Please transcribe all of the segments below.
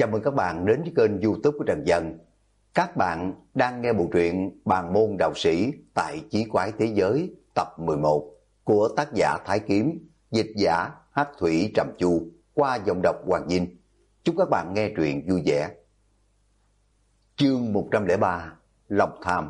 Chào mừng các bạn đến với kênh YouTube của Trần Dân. Các bạn đang nghe bộ truyện Bàn môn đạo sĩ tại Chí quái thế giới tập 11 của tác giả Thái Kiếm, dịch giả Hắc Thủy Trầm Chu qua giọng đọc Hoàng Vinh. Chúc các bạn nghe truyện vui vẻ. Chương 103: Lòng tham.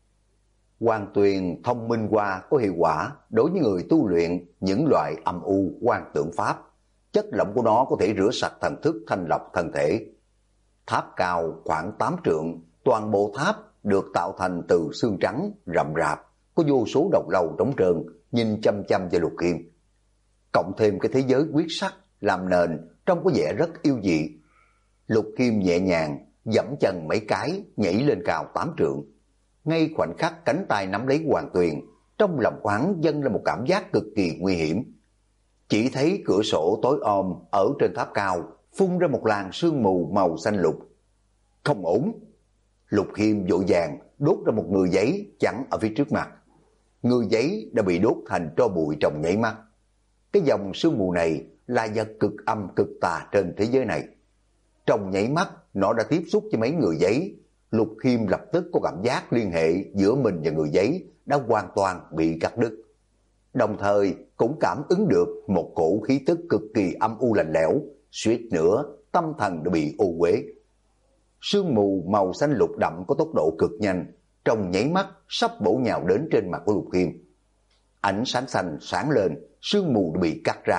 Hoàn tuyền thông minh hoa có hiệu quả đối với người tu luyện những loại âm u quan tưởng pháp. Chất lỏng của nó có thể rửa sạch thần thức, thanh lọc thân thể. Tháp cao khoảng 8 trượng, toàn bộ tháp được tạo thành từ xương trắng rậm rạp, có vô số đầu lâu trống trơn nhìn chăm chăm vào Lục Khiêm. Cộng thêm cái thế giới quyết sắc làm nền, trông có vẻ rất yêu dị. Lục Khiêm nhẹ nhàng dẫm chân mấy cái, nhảy lên cao 8 trượng. Ngay khoảnh khắc cánh tay nắm lấy Hoàng Tuyền, trong lòng hắn dâng lên một cảm giác cực kỳ nguy hiểm. Chỉ thấy cửa sổ tối om ở trên tháp cao phun ra một làn sương mù màu xanh lục. Không ổn. Lục Khiêm vội vàng đốt ra một người giấy chắn ở phía trước mặt. Người giấy đã bị đốt thành tro bụi trong nháy mắt. Cái dòng sương mù này là vật cực âm cực tà trên thế giới này. Trong nháy mắt nó đã tiếp xúc với mấy người giấy. Lục Khiêm lập tức có cảm giác liên hệ giữa mình và người giấy đã hoàn toàn bị cắt đứt. Đồng thời cũng cảm ứng được một cổ khí tức cực kỳ âm u lạnh lẽo, suýt nữa tâm thần đã bị ô uế. Sương mù màu xanh lục đậm có tốc độ cực nhanh, trong nháy mắt sắp bổ nhào đến trên mặt của Lục Khiêm. Ánh sáng xanh sáng lên, sương mù đã bị cắt ra.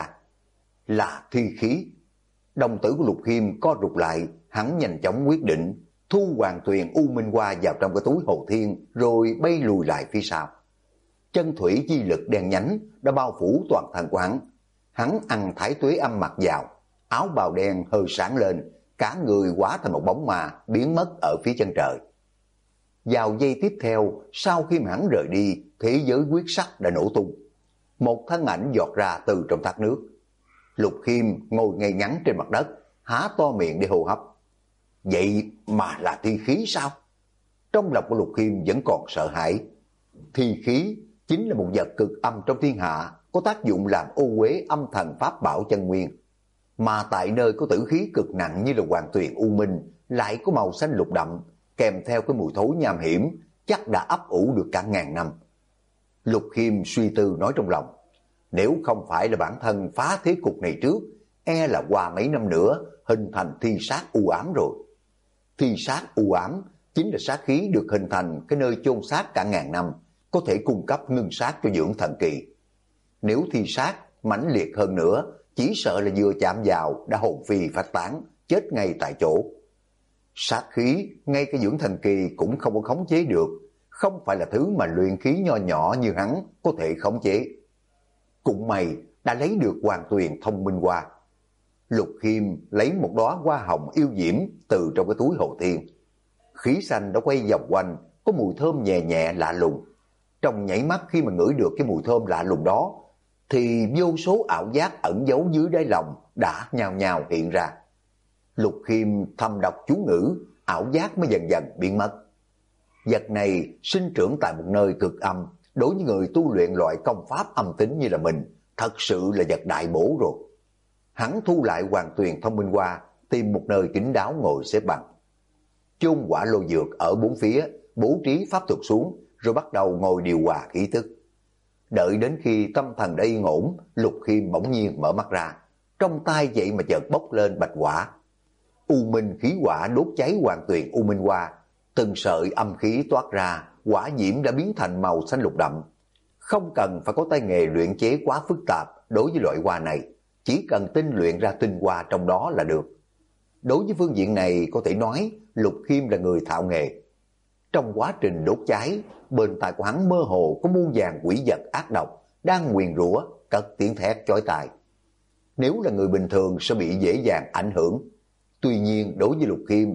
Là thi khí. Đồng tử của Lục Khiêm co rụt lại, hắn nhanh chóng quyết định thu Hoàng Tuyền U Minh Hoa vào trong cái túi Hồ Thiên rồi bay lùi lại phía sau. Chân thủy chi lực đen nhánh đã bao phủ toàn thân của hắn. Hắn ăn thái tuế âm mặc vào, áo bào đen hơi sáng lên, cả người hóa thành một bóng ma biến mất ở phía chân trời. Vào giây tiếp theo, sau khi mà hắn rời đi, thế giới quyết sắc đã nổ tung. Một thân ảnh giọt ra từ trong thác nước. Lục Khiêm ngồi ngay ngắn trên mặt đất, há to miệng để hô hấp. Vậy mà là thi khí sao? Trong lòng của Lục Khiêm vẫn còn sợ hãi. Thi khí chính là một vật cực âm trong thiên hạ, có tác dụng làm ô uế âm thần pháp bảo chân nguyên. Mà tại nơi có tử khí cực nặng như là Hoàng Tuyền U Minh lại có màu xanh lục đậm, kèm theo cái mùi thối nham hiểm, chắc đã ấp ủ được cả ngàn năm. Lục Khiêm suy tư nói trong lòng, nếu không phải là bản thân phá thế cục này trước, e là qua mấy năm nữa hình thành thi sát u ám rồi. Thi sát u ám chính là sát khí được hình thành cái nơi chôn xác cả ngàn năm, có thể cung cấp ngưng sát cho dưỡng thần kỳ. Nếu thi sát mãnh liệt hơn nữa, chỉ sợ là vừa chạm vào đã hồn phi phách tán, chết ngay tại chỗ. Sát khí ngay cái dưỡng thần kỳ cũng không có khống chế được, không phải là thứ mà luyện khí nho nhỏ như hắn có thể khống chế. Cũng may đã lấy được Hoàng Tuyền thông minh hoa. Lục Khiêm lấy một đóa hoa hồng yêu diễm từ trong cái túi Hồ Thiên. Khí xanh đã quay vòng quanh, có mùi thơm nhẹ nhẹ lạ lùng. Trong nhảy mắt khi mà ngửi được cái mùi thơm lạ lùng đó, thì vô số ảo giác ẩn giấu dưới đáy lòng đã nhào nhào hiện ra. Lục Khiêm thầm đọc chú ngữ, ảo giác mới dần dần biến mất. Vật này sinh trưởng tại một nơi cực âm, đối với người tu luyện loại công pháp âm tính như là mình, thật sự là vật đại bổ rồi. Hắn thu lại Hoàng Tuyền thông minh hoa, tìm một nơi kín đáo ngồi xếp bằng. Chôn quả lô dược ở bốn phía, bố trí pháp thuật xuống, rồi bắt đầu ngồi điều hòa khí tức. Đợi đến khi tâm thần đã yên ổn, Lục Khiêm bỗng nhiên mở mắt ra. Trong tay vậy mà chợt bốc lên bạch quả. U minh khí quả đốt cháy Hoàng Tuyền U Minh Hoa. Từng sợi âm khí toát ra, quả diễm đã biến thành màu xanh lục đậm. Không cần phải có tay nghề luyện chế quá phức tạp đối với loại hoa này. Chỉ cần tinh luyện ra tinh hoa trong đó là được. Đối với phương diện này có thể nói Lục Khiêm là người thạo nghề. Trong quá trình đốt cháy, bên tai của hắn mơ hồ có muôn vàn quỷ vật ác độc đang nguyền rủa, cất tiếng thét chói tai. Nếu là người bình thường sẽ bị dễ dàng ảnh hưởng. Tuy nhiên đối với Lục Khiêm,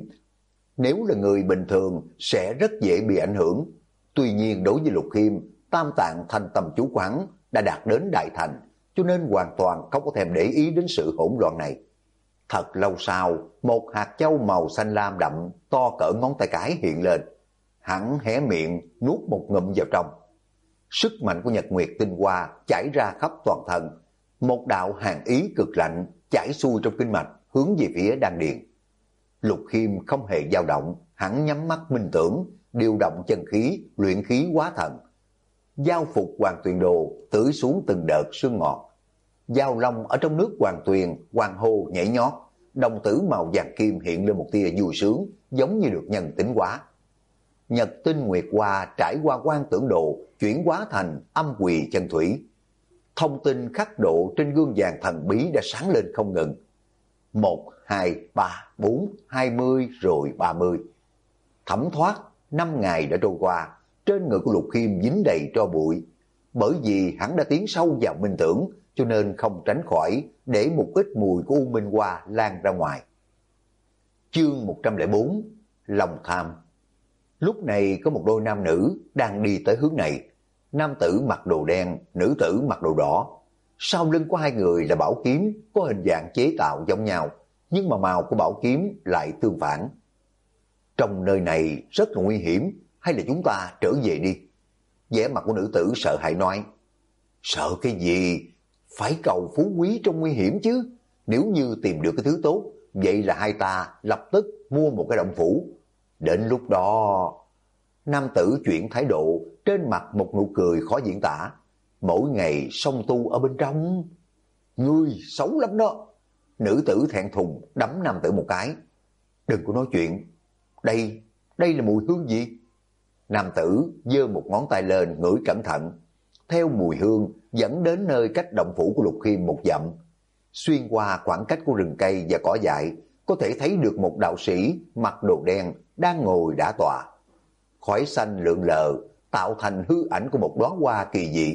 nếu là người bình thường sẽ rất dễ bị ảnh hưởng. Tuy nhiên đối với Lục Khiêm, tam tạng thanh tâm chú của hắn đã đạt đến đại thành, cho nên hoàn toàn không có thèm để ý đến sự hỗn loạn này. Thật lâu sau, một hạt châu màu xanh lam đậm to cỡ ngón tay cái hiện lên. Hắn hé miệng nuốt một ngụm vào trong. Sức mạnh của Nhật Nguyệt tinh hoa chảy ra khắp toàn thân. Một đạo hàn ý cực lạnh chảy xuôi trong kinh mạch hướng về phía đan điền. Lục Khiêm không hề dao động, hắn nhắm mắt minh tưởng, điều động chân khí, luyện khí hóa thần. Giao phục Hoàng Tuyền Đồ tưới xuống từng đợt sương ngọt. Giao long ở trong nước Hoàng Tuyền, hoàng hô nhảy nhót, đồng tử màu vàng kim hiện lên một tia vui sướng, giống như được nhân tính hóa. Nhật tinh nguyệt hoa trải qua Quan Tưởng Đồ, chuyển hóa thành âm quỳ chân thủy. Thông tin khắc độ trên gương vàng thần bí đã sáng lên không ngừng. 1, 2, 3, 4, 20 rồi 30. Thấm thoát, 5 ngày đã trôi qua, trên người của Lục Khiêm dính đầy tro bụi. Bởi vì hắn đã tiến sâu vào minh tưởng, cho nên không tránh khỏi để một ít mùi của U Minh Hoa lan ra ngoài. Chương 104, Lòng tham. Lúc này có một đôi nam nữ đang đi tới hướng này. Nam tử mặc đồ đen, nữ tử mặc đồ đỏ. Sau lưng của hai người là bảo kiếm có hình dạng chế tạo giống nhau, nhưng mà màu của bảo kiếm lại tương phản. Trong nơi này rất là nguy hiểm, hay là chúng ta trở về đi? Vẻ mặt của nữ tử sợ hãi nói. Sợ cái gì? Phải cầu phú quý trong nguy hiểm chứ. Nếu như tìm được cái thứ tốt, vậy là hai ta lập tức mua một cái động phủ. Đến lúc đó... Nam tử chuyển thái độ, trên mặt một nụ cười khó diễn tả. Mỗi ngày song tu ở bên trong. Ngươi xấu lắm đó. Nữ tử thẹn thùng đấm nam tử một cái. Đừng có nói chuyện. Đây là mùi hương gì? Nam tử giơ một ngón tay lên ngửi cẩn thận. Theo mùi hương dẫn đến nơi cách động phủ của Lục Khiêm một dặm. Xuyên qua khoảng cách của rừng cây và cỏ dại, có thể thấy được một đạo sĩ mặc đồ đen đang ngồi đả tọa. Khói xanh lượn lờ tạo thành hư ảnh của một đóa hoa kỳ dị.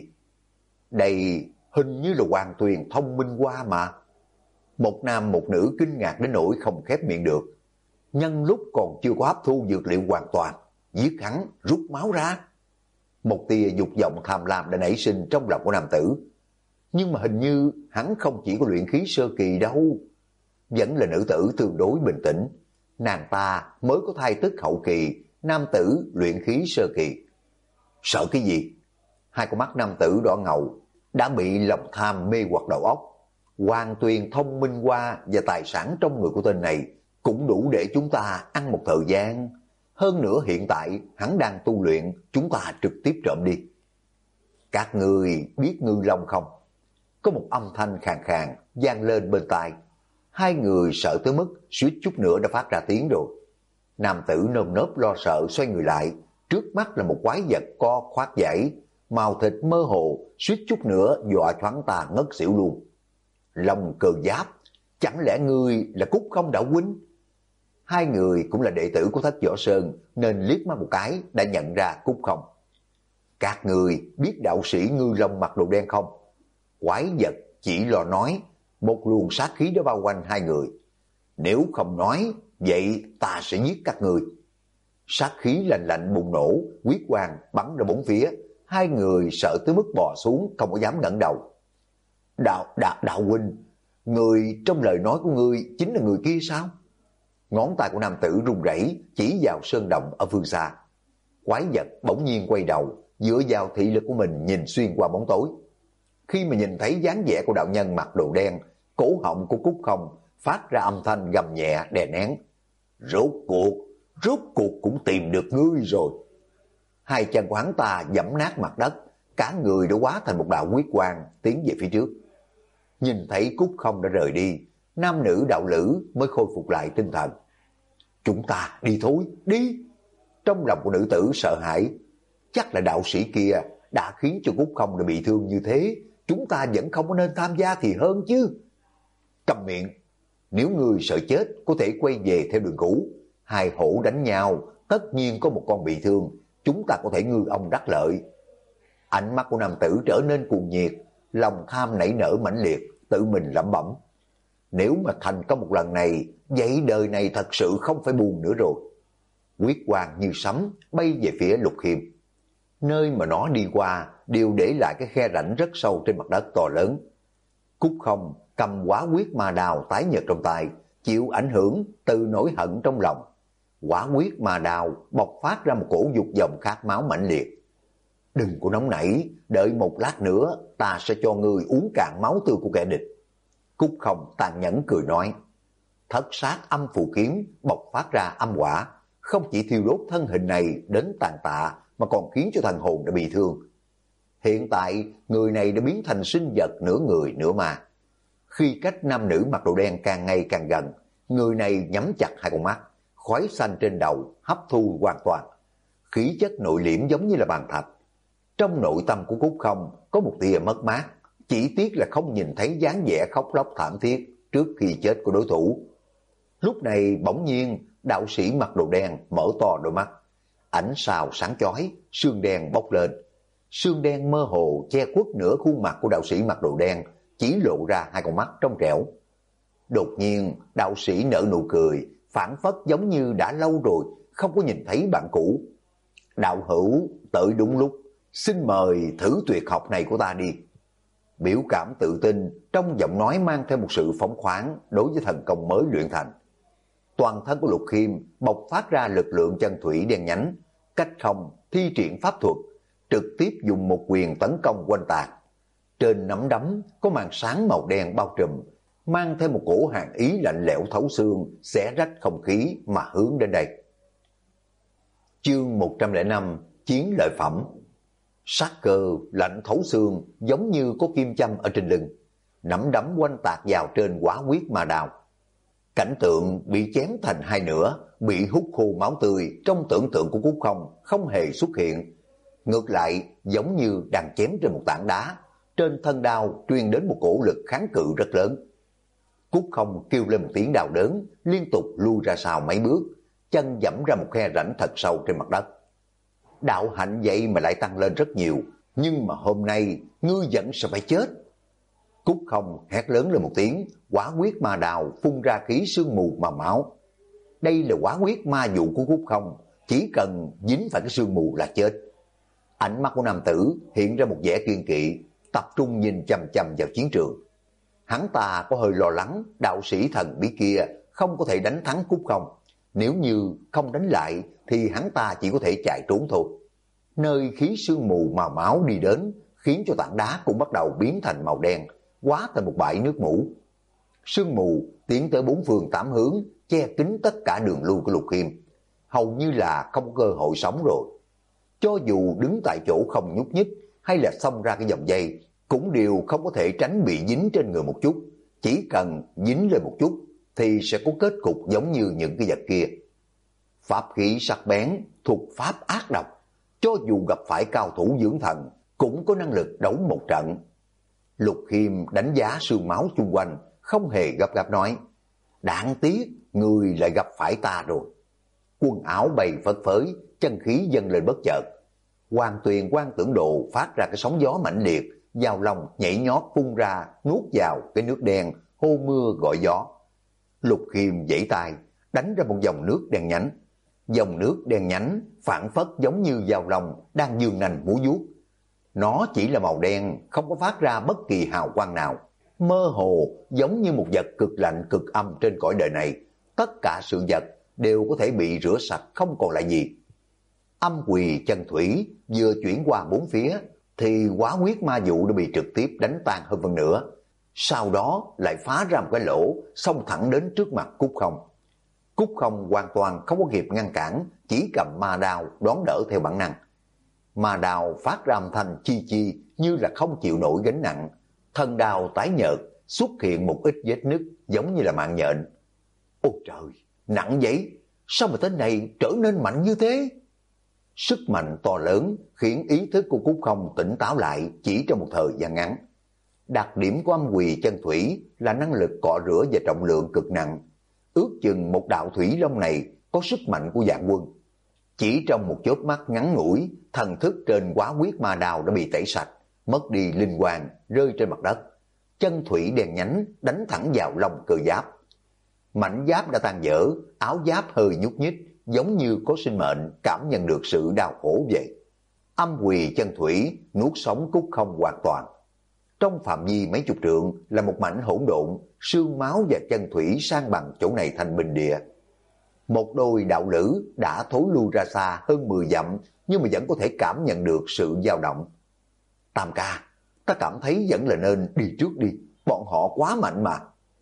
Đây hình như là Hoàng Tuyền thông minh hoa mà. Một nam một nữ kinh ngạc đến nỗi không khép miệng được. Nhân lúc còn chưa có hấp thu dược liệu hoàn toàn, giết hắn rút máu ra. Một tia dục vọng tham lam đã nảy sinh trong lòng của nam tử. Nhưng mà hình như hắn không chỉ có luyện khí sơ kỳ đâu. Vẫn là nữ tử tương đối bình tĩnh. Nàng ta mới có thai tức hậu kỳ, nam tử luyện khí sơ kỳ. Sợ cái gì? Hai con mắt nam tử đỏ ngầu đã bị lòng tham mê hoặc đầu óc. Hoàng Tuyền thông minh hoa và tài sản trong người của tên này cũng đủ để chúng ta ăn một thời gian. Hơn nữa hiện tại hắn đang tu luyện, chúng ta trực tiếp trộm đi. Các người biết Ngư Long không? Có một âm thanh khàn khàn vang lên bên tai. Hai người sợ tới mức suýt chút nữa đã phát ra tiếng rồi. Nam tử nơm nớp lo sợ xoay người lại. Trước mắt là một quái vật co khoát dãy, màu thịt mơ hồ, suýt chút nữa dọa choáng ta ngất xỉu luôn. Long Cơ Giáp, chẳng lẽ ngươi là Cúc Không đạo huynh? Hai người cũng là đệ tử của Thất Võ Sơn nên liếc mắt một cái đã nhận ra Cúc Không. Các người biết đạo sĩ Ngư Long mặc đồ đen không? Quái vật chỉ lo nói, một luồng sát khí đã bao quanh hai người. Nếu không nói, vậy ta sẽ giết các người. Sát khí lạnh lạnh bùng nổ, huyết quang bắn ra bốn phía. Hai người sợ tới mức bò xuống, không có dám ngẩng đầu. Đạo huynh, người trong lời nói của ngươi chính là người kia sao? Ngón tay của nam tử run rẩy chỉ vào sơn động ở phương xa. Quái vật bỗng nhiên quay đầu, dựa vào thị lực của mình nhìn xuyên qua bóng tối. Khi mà nhìn thấy dáng vẻ của đạo nhân mặc đồ đen, cổ họng của Cúc Không phát ra âm thanh gầm nhẹ đè nén. Rốt cuộc cũng tìm được ngươi rồi. Hai chân của hắn ta giẫm nát mặt đất, cả người đã hóa thành một đạo huyết quang tiến về phía trước. Nhìn thấy Cúc Không đã rời đi, nam nữ đạo lữ mới khôi phục lại tinh thần. Chúng ta đi thôi, đi. Trong lòng của nữ tử sợ hãi. Chắc là đạo sĩ kia đã khiến cho Cúc Không đã bị thương như thế, chúng ta vẫn không có nên tham gia thì hơn chứ. Cầm miệng, nếu người sợ chết có thể quay về theo đường cũ. Hai hổ đánh nhau, tất nhiên có một con bị thương, chúng ta có thể ngư ông đắc lợi. Ánh mắt của nam tử trở nên cuồng nhiệt, lòng tham nảy nở mãnh liệt, tự mình lẩm bẩm. Nếu mà thành công một lần này, vậy đời này thật sự không phải buồn nữa rồi. Huyết quang như sấm bay về phía Lục Khiêm. Nơi mà nó đi qua đều để lại cái khe rãnh rất sâu trên mặt đất to lớn. Cúc Không cầm quả huyết ma đào tái nhợt trong tay, chịu ảnh hưởng từ nỗi hận trong lòng. Quả huyết ma đào bộc phát ra một cổ dục vọng khát máu mãnh liệt. Đừng có nóng nảy, đợi một lát nữa ta sẽ cho ngươi uống cạn máu tươi của kẻ địch. Cúc Không tàn nhẫn cười nói. thất sát âm phù kiếm bộc phát ra âm hỏa, không chỉ thiêu đốt thân hình này đến tàn tạ mà còn khiến cho thần hồn đã bị thương. Hiện tại người này đã biến thành sinh vật nửa người nửa ma. Khi cách nam nữ mặc đồ đen càng ngày càng gần, người này nhắm chặt hai con mắt, khói xanh trên đầu hấp thu hoàn toàn. Khí chất nội liễm giống như là bàn thạch. Trong nội tâm của Cúc Không có một tia mất mát, chỉ tiếc là không nhìn thấy dáng vẻ khóc lóc thảm thiết trước khi chết của đối thủ. Lúc này bỗng nhiên đạo sĩ mặc đồ đen mở to đôi mắt, ánh sao sáng chói, sương đen bốc lên. Sương đen mơ hồ che khuất nửa khuôn mặt của đạo sĩ mặc đồ đen, chỉ lộ ra hai con mắt trong trẻo. Đột nhiên đạo sĩ nở nụ cười, phảng phất giống như đã lâu rồi không có nhìn thấy bạn cũ. Đạo hữu tới đúng lúc, xin mời thử tuyệt học này của ta đi. Biểu cảm tự tin trong giọng nói mang theo một sự phóng khoáng đối với thần công mới luyện thành. Toàn thân của Lục Khiêm bộc phát ra lực lượng chân thủy đen nhánh, cách không thi triển pháp thuật, trực tiếp dùng một quyền tấn công quanh tạc. Trên nắm đấm có màn sáng màu đen bao trùm, mang theo một cổ hàn ý lạnh lẽo thấu xương, xé rách không khí mà hướng đến đây. Chương 105: Chiến lợi phẩm. Sát cơ lạnh thấu xương giống như có kim châm ở trên lưng, nắm đấm quanh tạc vào trên Quá Huyết Ma Đao. Cảnh tượng bị chém thành hai nửa, bị hút khô máu tươi trong tưởng tượng của Cúc Không không hề xuất hiện. Ngược lại giống như đang chém trên một tảng đá, trên thân đao truyền đến một cổ lực kháng cự rất lớn. Cúc Không kêu lên một tiếng đau đớn, liên tục lui ra sau mấy bước, chân dẫm ra một khe rãnh thật sâu trên mặt đất. Đạo hạnh vậy mà lại tăng lên rất nhiều, nhưng mà hôm nay ngươi vẫn sẽ phải chết. Cúc Không hét lớn lên một tiếng, Quá Huyết Ma Đao phun ra khí sương mù mà máu. Đây là Quá Huyết Ma dụ của Cúc Không, chỉ cần dính phải cái sương mù là chết. Ánh mắt của nam tử hiện ra một vẻ kiên kỵ, tập trung nhìn chằm chằm vào chiến trường. Hắn ta có hơi lo lắng đạo sĩ thần bí kia không có thể đánh thắng Cúc Không. Nếu như không đánh lại thì hắn ta chỉ có thể chạy trốn thôi. Nơi khí sương mù màu máu đi đến khiến cho tảng đá cũng bắt đầu biến thành màu đen, hóa thành một bãi nước mủ. Sương mù tiến tới bốn phương tám hướng, che kín tất cả đường lui của Lục Khiêm, hầu như là không có cơ hội sống rồi. Cho dù đứng tại chỗ không nhúc nhích hay là xông ra cái vòng dây, cũng đều không có thể tránh bị dính trên người một chút. Chỉ cần dính lên một chút thì sẽ có kết cục giống như những cái vật kia. Pháp khí sắc bén, thuật pháp ác độc, cho dù gặp phải cao thủ dưỡng thần cũng có năng lực đấu một trận. Lục Khiêm đánh giá sương máu xung quanh, không hề gấp gáp nói: đáng tiếc người lại gặp phải ta rồi. Quần áo bay phất phới, chân khí dâng lên bất chợt. Hoàng Tuyền Quan Tưởng Độ phát ra cái sóng gió mạnh liệt, vào lòng nhảy nhót phun ra, nuốt vào cái nước đen, hô mưa gọi gió. Lục Khiêm giãy tay, đánh ra một dòng nước đen nhánh. Dòng nước đen nhánh phảng phất giống như vào lòng đang dương nành múa vuốt. Nó chỉ là màu đen, không có phát ra bất kỳ hào quang nào, mơ hồ giống như một vật cực lạnh cực âm trên cõi đời này. Tất cả sự vật đều có thể bị rửa sạch không còn lại gì. Âm quỳ chân thủy vừa chuyển qua bốn phía thì Quá Huyết Ma dụ đã bị trực tiếp đánh tan hơn phần nửa. Sau đó lại phá ra một cái lỗ, xông thẳng đến trước mặt Cúc Không. Cúc Không hoàn toàn không có kịp ngăn cản, chỉ cầm ma đao đón đỡ theo bản năng. Ma đao phát ra âm thanh chi chi như là không chịu nổi gánh nặng. Thân đao tái nhợt, xuất hiện một ít vết nứt giống như là mạng nhện. Ôi trời, nặng vậy, sao mà tên này trở nên mạnh như thế? Sức mạnh to lớn khiến ý thức của Cúc Không tỉnh táo lại chỉ trong một thời gian ngắn. Đặc điểm của âm quỳ chân thủy là năng lực cọ rửa và trọng lượng cực nặng. Ước chừng một đạo thủy long này có sức mạnh của vạn quân. Chỉ trong một chớp mắt ngắn ngủi, thần thức trên Quá Huyết Ma Đao đã bị tẩy sạch, mất đi linh quang, rơi trên mặt đất. Chân thủy đèn nhánh đánh thẳng vào lông cơ giáp. Mảnh giáp đã tan vỡ, áo giáp hơi nhúc nhích, giống như có sinh mệnh cảm nhận được sự đau khổ vậy. Âm quỳ chân thủy nuốt sống Cúc Không hoàn toàn. Trong phạm vi mấy chục trượng là một mảnh hỗn độn, xương máu và chân thủy san bằng chỗ này thành bình địa. Một đôi đạo lữ đã thối lui ra xa hơn 10 dặm, nhưng mà vẫn có thể cảm nhận được sự dao động. Tam ca, ta cảm thấy vẫn là nên đi trước đi, bọn họ quá mạnh mà.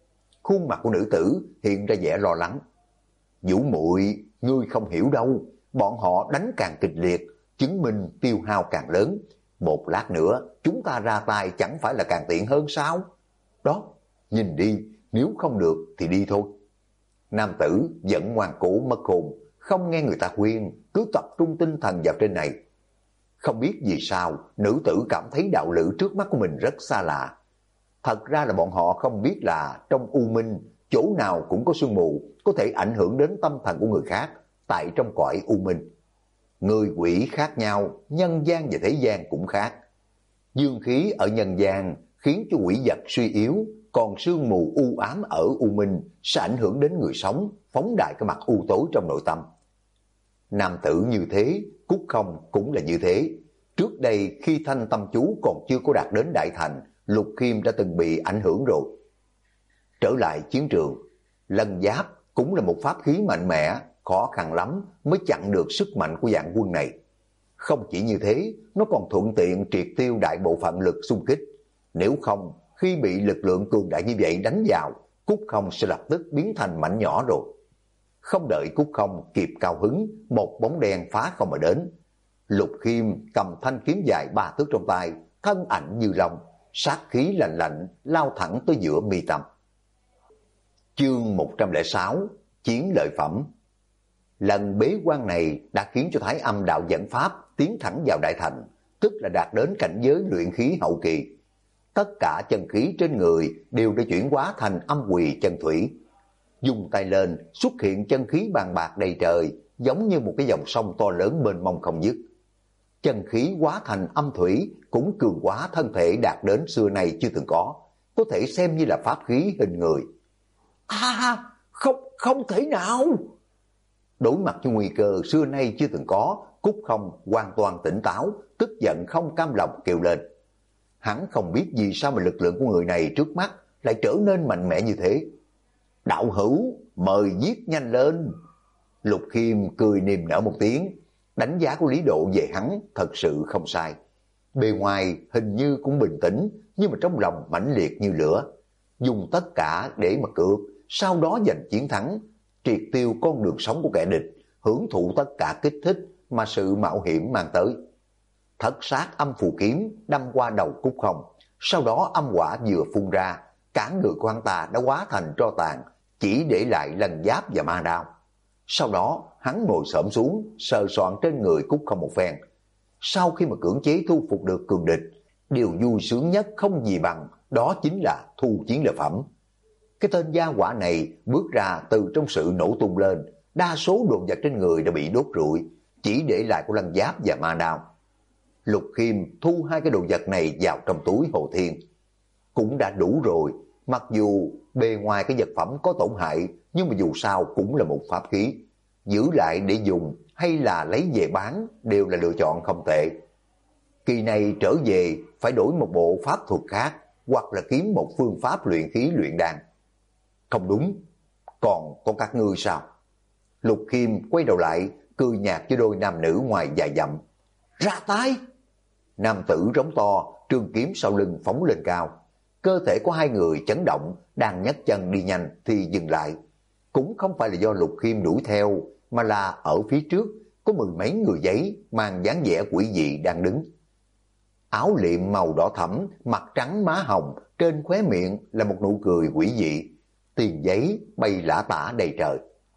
Khuôn mặt của nữ tử hiện ra vẻ lo lắng. Vũ muội, ngươi không hiểu đâu, bọn họ đánh càng kịch liệt, chứng minh tiêu hao càng lớn. Một lát nữa, chúng ta ra tay chẳng phải là càng tiện hơn sao? Đó, nhìn đi, nếu không được thì đi thôi. Nam tử vẫn ngoan cố mất hồn, không nghe người ta khuyên, cứ tập trung tinh thần vào trên này. Không biết vì sao, nữ tử cảm thấy đạo lữ trước mắt của mình rất xa lạ. Thật ra là bọn họ không biết là trong u minh, chỗ nào cũng có sương mù, có thể ảnh hưởng đến tâm thần của người khác, tại trong cõi u minh. Người quỷ khác nhau, nhân gian và thế gian cũng khác. Dương khí ở nhân gian khiến cho quỷ vật suy yếu, còn sương mù u ám ở u minh sẽ ảnh hưởng đến người sống, phóng đại cái mặt u tối trong nội tâm. Nam tử như thế, Cúc Không cũng là như thế. Trước đây khi thanh tâm chú còn chưa có đạt đến đại thành, Lục Khiêm đã từng bị ảnh hưởng rồi. Trở lại chiến trường, Lân Giáp cũng là một pháp khí mạnh mẽ, khó khăn lắm mới chặn được sức mạnh của vạn quân này. Không chỉ như thế, nó còn thuận tiện triệt tiêu đại bộ phận lực xung kích. Nếu không, khi bị lực lượng cường đại như vậy đánh vào, Cúc Không sẽ lập tức biến thành mảnh nhỏ rồi. Không đợi Cúc Không kịp cao hứng, một bóng đen phá không mà đến. Lục Khiêm cầm thanh kiếm dài 3 thước trong tay, thân ảnh như long, sát khí lạnh lạnh lao thẳng tới giữa mi tâm. Chương 106, Chiến lợi phẩm. Lần bế quan này đã khiến cho Thái Âm đạo dẫn pháp tiến thẳng vào đại thành, tức là đạt đến cảnh giới luyện khí hậu kỳ. Tất cả chân khí trên người đều đã chuyển hóa thành âm quỳ chân thủy. Dùng tay lên, xuất hiện chân khí bàn bạc đầy trời, giống như một cái dòng sông to lớn mênh mông không dứt. Chân khí hóa thành âm thủy cũng cường hóa thân thể đạt đến xưa nay chưa từng có thể xem như là pháp khí hình người. Không thể nào! Đối mặt với nguy cơ xưa nay chưa từng có, Cúc Không hoàn toàn tỉnh táo, tức giận không cam lòng kêu lên. Hắn không biết vì sao mà lực lượng của người này trước mắt lại trở nên mạnh mẽ như thế. Đạo hữu, mời giết nhanh lên! Lục Khiêm cười niềm nở một tiếng, đánh giá của Lý Độ về hắn thật sự không sai. Bề ngoài hình như cũng bình tĩnh, nhưng mà trong lòng mãnh liệt như lửa. Dùng tất cả để mà cược, sau đó giành chiến thắng, triệt tiêu con đường sống của kẻ địch, hưởng thụ tất cả kích thích mà sự mạo hiểm mang tới. Thất sát âm phù kiếm đâm qua đầu Cúc Không, sau đó âm hỏa vừa phun ra, cả người của hắn ta đã hóa thành tro tàn, chỉ để lại Lân Giáp và ma đao. Sau đó hắn ngồi xổm xuống, sờ soạn trên người Cúc Không một phen. Sau khi mà cưỡng chế thu phục được cường địch, điều vui sướng nhất không gì bằng, đó chính là thu chiến lợi phẩm. Cái tên gia hỏa này bước ra từ trong sự nổ tung lên, đa số đồ vật trên người đã bị đốt rụi, chỉ để lại của Lân Giáp và ma đao. Lục Khiêm thu hai cái đồ vật này vào trong túi Hồ Thiên. Cũng đã đủ rồi, mặc dù bề ngoài cái vật phẩm có tổn hại, nhưng mà dù sao cũng là một pháp khí. Giữ lại để dùng hay là lấy về bán đều là lựa chọn không tệ. Kỳ này trở về phải đổi một bộ pháp thuật khác, hoặc là kiếm một phương pháp luyện khí luyện đan. Không đúng, còn có các ngươi sao? Lục Khiêm quay đầu lại, cười nhạt với đôi nam nữ ngoài dài dặm. Ra tay! Nam tử rống to, trường kiếm sau lưng phóng lên cao. Cơ thể của hai người chấn động, đang nhấc chân đi nhanh thì dừng lại. Cũng không phải là do Lục Khiêm đuổi theo, mà là ở phía trước có 10 mấy người giấy mang dáng vẻ quỷ dị đang đứng. Áo liệm màu đỏ thẫm, mặt trắng má hồng, trên khóe miệng là một nụ cười quỷ dị. Tiền giấy bay lả tả đầy trời.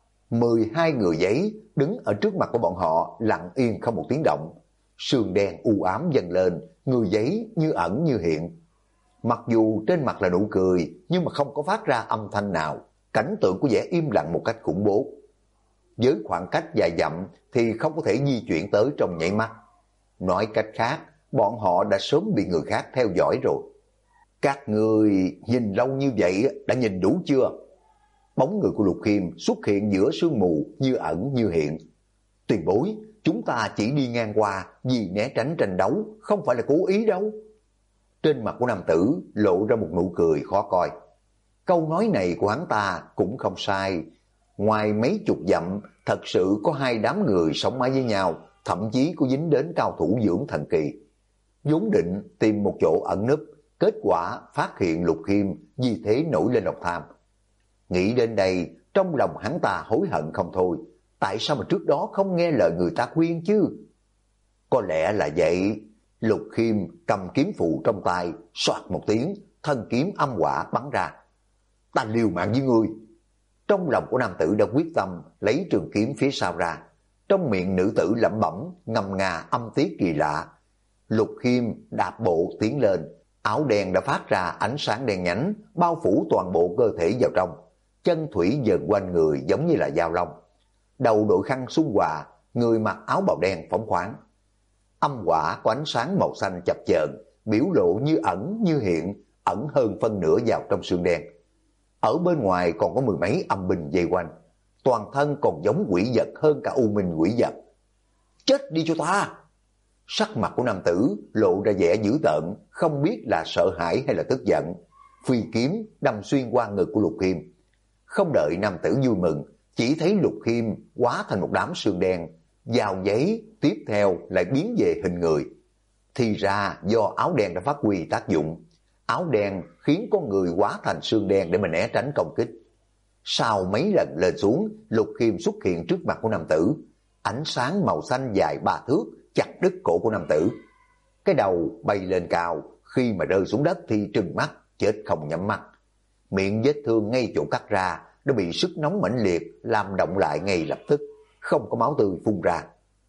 12 người giấy đứng ở trước mặt của bọn họ lặng yên không một tiếng động. Sương đen u ám dần lên, người giấy như ẩn như hiện. Mặc dù trên mặt là nụ cười, nhưng mà không có phát ra âm thanh nào. Cảnh tượng của vẻ im lặng một cách khủng bố. Với khoảng cách dài dặm thì không có thể di chuyển tới trong nhảy mắt. Nói cách khác, bọn họ đã sớm bị người khác theo dõi rồi. Các người nhìn lâu như vậy đã nhìn đủ chưa? Bóng người của Lục Khiêm xuất hiện giữa sương mù như ẩn như hiện. Tiền bối, chúng ta chỉ đi ngang qua vì né tránh tranh đấu, không phải là cố ý đâu. Trên mặt của nam tử lộ ra một nụ cười khó coi. Câu nói này của hắn ta cũng không sai. Ngoài mấy chục dặm, thật sự có hai đám người sống mái với nhau, thậm chí có dính đến cao thủ dưỡng thần kỳ. Vốn định tìm một chỗ ẩn núp, kết quả phát hiện Lục Khiêm, vì thế nổi lên lòng tham. Nghĩ đến đây, trong lòng hắn ta hối hận không thôi. Tại sao mà trước đó không nghe lời người ta khuyên chứ? Có lẽ là vậy. Lục Khiêm cầm kiếm phụ trong tay, soạt một tiếng, thân kiếm âm hỏa bắn ra. Ta liều mạng với ngươi. Trong lòng của nam tử đã quyết tâm lấy trường kiếm phía sau ra. Trong miệng nữ tử lẩm bẩm ngâm nga âm tiết kỳ lạ. Lục Khiêm đạp bộ tiến lên, áo đen đã phát ra ánh sáng đen nhánh, bao phủ toàn bộ cơ thể vào trong. Chân thủy dần quanh người giống như là dao long. Đầu đội khăn xuân hòa, người mặc áo bào đen phóng khoáng. Âm hỏa có ánh sáng màu xanh chập chờn, biểu lộ như ẩn như hiện, ẩn hơn phân nửa vào trong xương đen. Ở bên ngoài còn có mười mấy âm binh vây quanh, toàn thân còn giống quỷ vật hơn cả u minh quỷ vật. Chết đi cho ta! Sắc mặt của nam tử lộ ra vẻ dữ tợn, không biết là sợ hãi hay là tức giận. Phi kiếm đâm xuyên qua ngực của Lục Khiêm. Không đợi nam tử vui mừng, chỉ thấy Lục Khiêm hóa thành một đám sương đen, vào giấy tiếp theo lại biến về hình người. Thì ra do áo đen đã phát huy tác dụng, áo đen khiến con người hóa thành sương đen để mà né tránh công kích. Sau mấy lần lên xuống, Lục Khiêm xuất hiện trước mặt của nam tử, ánh sáng màu xanh dài 3 thước chặt đứt cổ của nam tử. Cái đầu bay lên cao, khi mà rơi xuống đất thì trừng mắt, chết không nhắm mắt. Miệng vết thương ngay chỗ cắt ra đã bị sức nóng mãnh liệt làm động lại ngay lập tức, không có máu tươi phun ra.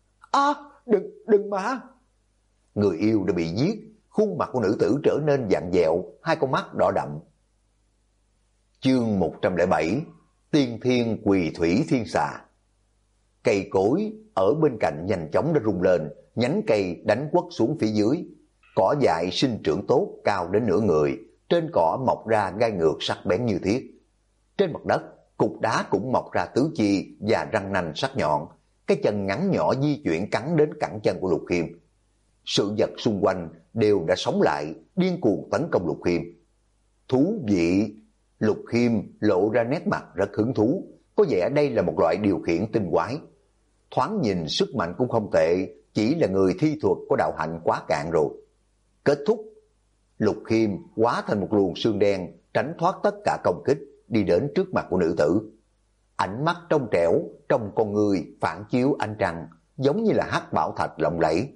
Đừng mà! Người yêu đã bị giết, khuôn mặt của nữ tử trở nên vặn vẹo, hai con mắt đỏ đậm. Chương 107: Tiên thiên quỳ thủy thiên xà. Cây cối ở bên cạnh nhanh chóng đã rung lên, nhánh cây đánh quất xuống phía dưới. Cỏ dại sinh trưởng tốt, cao đến nửa người, trên cỏ mọc ra gai ngược sắc bén như thiết. Trên mặt đất, cục đá cũng mọc ra tứ chi và răng nanh sắc nhọn, cái chân ngắn nhỏ di chuyển cắn đến cẳng chân của Lục Khiêm. Sự vật xung quanh đều đã sống lại, điên cuồng tấn công Lục Khiêm. Thú vị! Lục Khiêm lộ ra nét mặt rất hứng thú, có vẻ đây là một loại điều khiển tinh quái. Thoáng nhìn sức mạnh cũng không tệ, chỉ là người thi thuật có đạo hạnh quá cạn rồi. Kết thúc, Lục Khiêm hóa thành một luồng sương đen, tránh thoát tất cả công kích, đi đến trước mặt của nữ tử. Ánh mắt trong trẻo, trong con người phản chiếu ánh trăng, giống như là hắc bảo thạch lộng lẫy.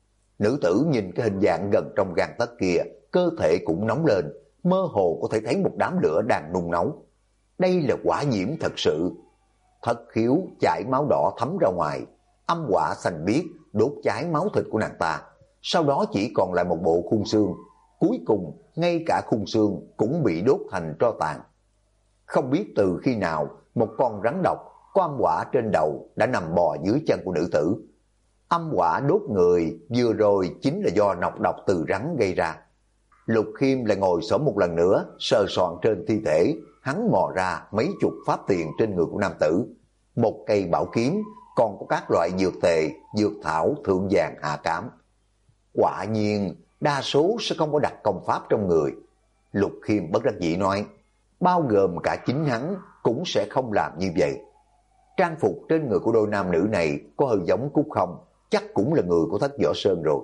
Nữ tử nhìn cái hình dạng gần trong gang tấc kia, cơ thể cũng nóng lên, mơ hồ có thể thấy một đám lửa đang nung nấu. Đây là hỏa diễm thật sự. Thất khiếu chảy máu đỏ thấm ra ngoài, âm hỏa xanh biếc đốt cháy máu thịt của nàng ta. Sau đó chỉ còn lại một bộ khung xương, cuối cùng ngay cả khung xương cũng bị đốt thành tro tàn. Không biết từ khi nào một con rắn độc có âm hỏa trên đầu đã nằm bò dưới chân của nữ tử. Âm hỏa đốt người vừa rồi chính là do nọc độc từ rắn gây ra. Lục Khiêm lại ngồi xổm một lần nữa, sờ soạn trên thi thể, hắn mò ra mấy chục pháp tiền trên người của nam tử, một cây bảo kiếm, còn có các loại dược tề, dược thảo thượng vàng hạ cám. Quả nhiên đa số sẽ không có đặt công pháp trong người. Lục Khiêm bất đắc dĩ nói, bao gồm cả chính hắn cũng sẽ không làm như vậy. Trang phục trên người của đôi nam nữ này có hơi giống Cúc Không, chắc cũng là người của Thất Võ Sơn rồi.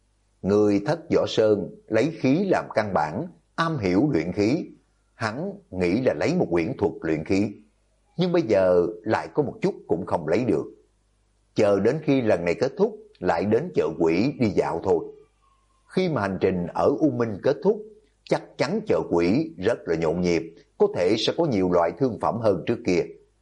Người Thất Võ Sơn lấy khí làm căn bản, am hiểu luyện khí. Hắn nghĩ là lấy một quyển thuật luyện khí, nhưng bây giờ lại có một chút cũng không lấy được. Chờ đến khi lần này kết thúc, lại đến chợ quỷ đi dạo thôi. Khi mà hành trình ở U Minh kết thúc, chắc chắn chợ quỷ rất là nhộn nhịp, có thể sẽ có nhiều loại thương phẩm hơn trước kia.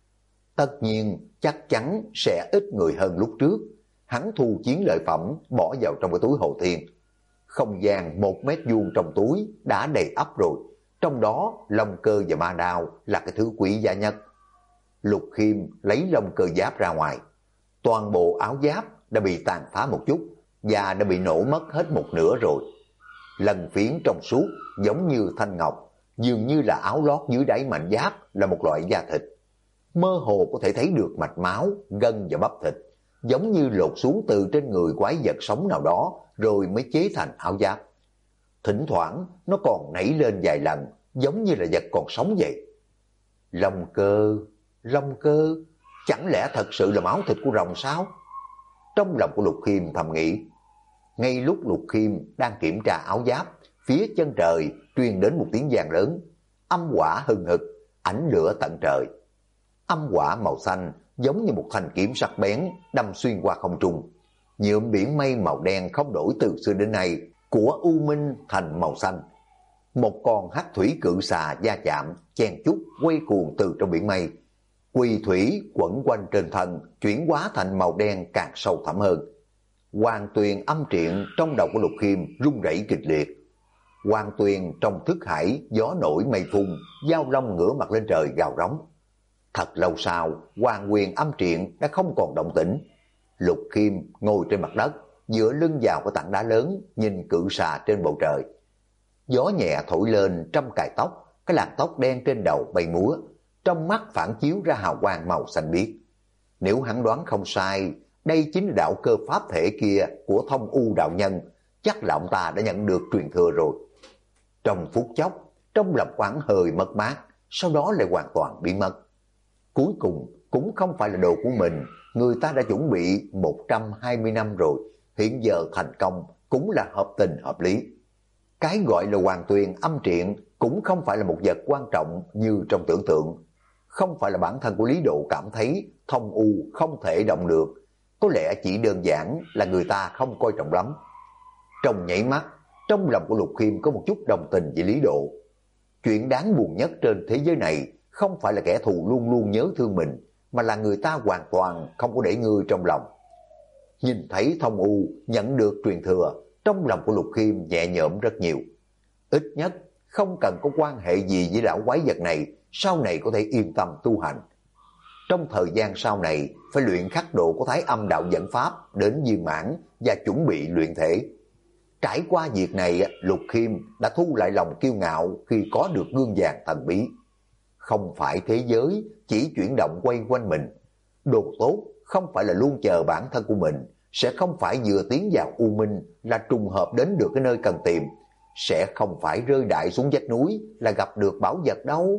Tất nhiên chắc chắn sẽ ít người hơn lúc trước. Hắn thu chiến lợi phẩm bỏ vào trong cái túi Hồ Thiên. Không gian 1 mét vuông trong túi đã đầy ắp rồi, trong đó long cơ và ma đao là cái thứ quý giá nhất. Lục Khiêm lấy long cơ giáp ra ngoài, toàn bộ áo giáp đã bị tàn phá một chút và đã bị nổ mất hết một nửa rồi. Lần phiến trong suốt giống như thanh ngọc, dường như là áo lót dưới đáy mảnh giáp là một loại da thịt. Mơ hồ có thể thấy được mạch máu, gân và bắp thịt, giống như lột xuống từ trên người quái vật sống nào đó rồi mới chế thành áo giáp. Thỉnh thoảng nó còn nảy lên vài lần, giống như là vật còn sống vậy. Long cơ, chẳng lẽ thật sự là máu thịt của rồng sao? Trong lòng của Lục Khiêm thầm nghĩ. Ngay lúc Lục Khiêm đang kiểm tra áo giáp, phía chân trời truyền đến một tiếng vang lớn, âm hỏa hừng hực, ánh lửa tận trời. Âm hỏa màu xanh giống như một thanh kiếm sắc bén đâm xuyên qua không trung, nhuộm biển mây màu đen không đổi từ xưa đến nay của U Minh thành màu xanh. Một con hắc thủy cự xà va chạm, chen chúc quay cuồng từ trong biển mây. Quỳ thủy quẩn quanh trên thân, chuyển hóa thành màu đen càng sâu thẳm hơn. Hoàng tuyền âm triện trong đầu của Lục Khiêm rung rẩy kịch liệt. Hoàng tuyền trong thức hải gió nổi mây phun, dao long ngửa mặt lên trời gào rống. Thật lâu sau, Hoàng quyền âm triện đã không còn động tĩnh. Lục Khiêm ngồi trên mặt đất, dựa lưng vào cái tảng đá lớn, nhìn cự xà trên bầu trời. Gió nhẹ thổi lên trăm cài tóc, cái làn tóc đen trên đầu bay múa, trong mắt phản chiếu ra hào quang màu xanh biếc. Nếu hắn đoán không sai, đây chính là đạo cơ pháp thể kia của Thông U đạo nhân, chắc là ông ta đã nhận được truyền thừa rồi. Trong phút chốc, trong lòng quán hơi mất mát, sau đó lại hoàn toàn biến mất. Cuối cùng cũng không phải là đồ của mình, người ta đã chuẩn bị 120 năm rồi, hiện giờ thành công cũng là hợp tình hợp lý. Cái gọi là hoàng tuyền âm triện cũng không phải là một vật quan trọng như trong tưởng tượng. Không phải là bản thân của Lý Độ cảm thấy Thông U không thể động được, có lẽ chỉ đơn giản là người ta không coi trọng lắm. Trong nhảy mắt, trong lòng của Lục Khiêm có một chút đồng tình với Lý Độ. Chuyện đáng buồn nhất trên thế giới này không phải là kẻ thù luôn luôn nhớ thương mình, mà là người ta hoàn toàn không có để ngươi trong lòng. Nhìn thấy Thông U nhận được truyền thừa, trong lòng của Lục Khiêm nhẹ nhõm rất nhiều. Ít nhất không cần có quan hệ gì với lão quái vật này, sau này có thể yên tâm tu hành. Trong thời gian sau này, phải luyện khắc độ của Thái Âm đạo dẫn pháp đến viên mãn và chuẩn bị luyện thể. Trải qua việc này, Lục Khiêm đã thu lại lòng kiêu ngạo khi có được gương vàng thần bí. Không phải thế giới chỉ chuyển động quay quanh mình. Đồ tốt không phải là luôn chờ bản thân của mình, sẽ không phải vừa tiến vào U Minh là trùng hợp đến được cái nơi cần tìm, sẽ không phải rơi đại xuống vách núi là gặp được bảo vật đâu.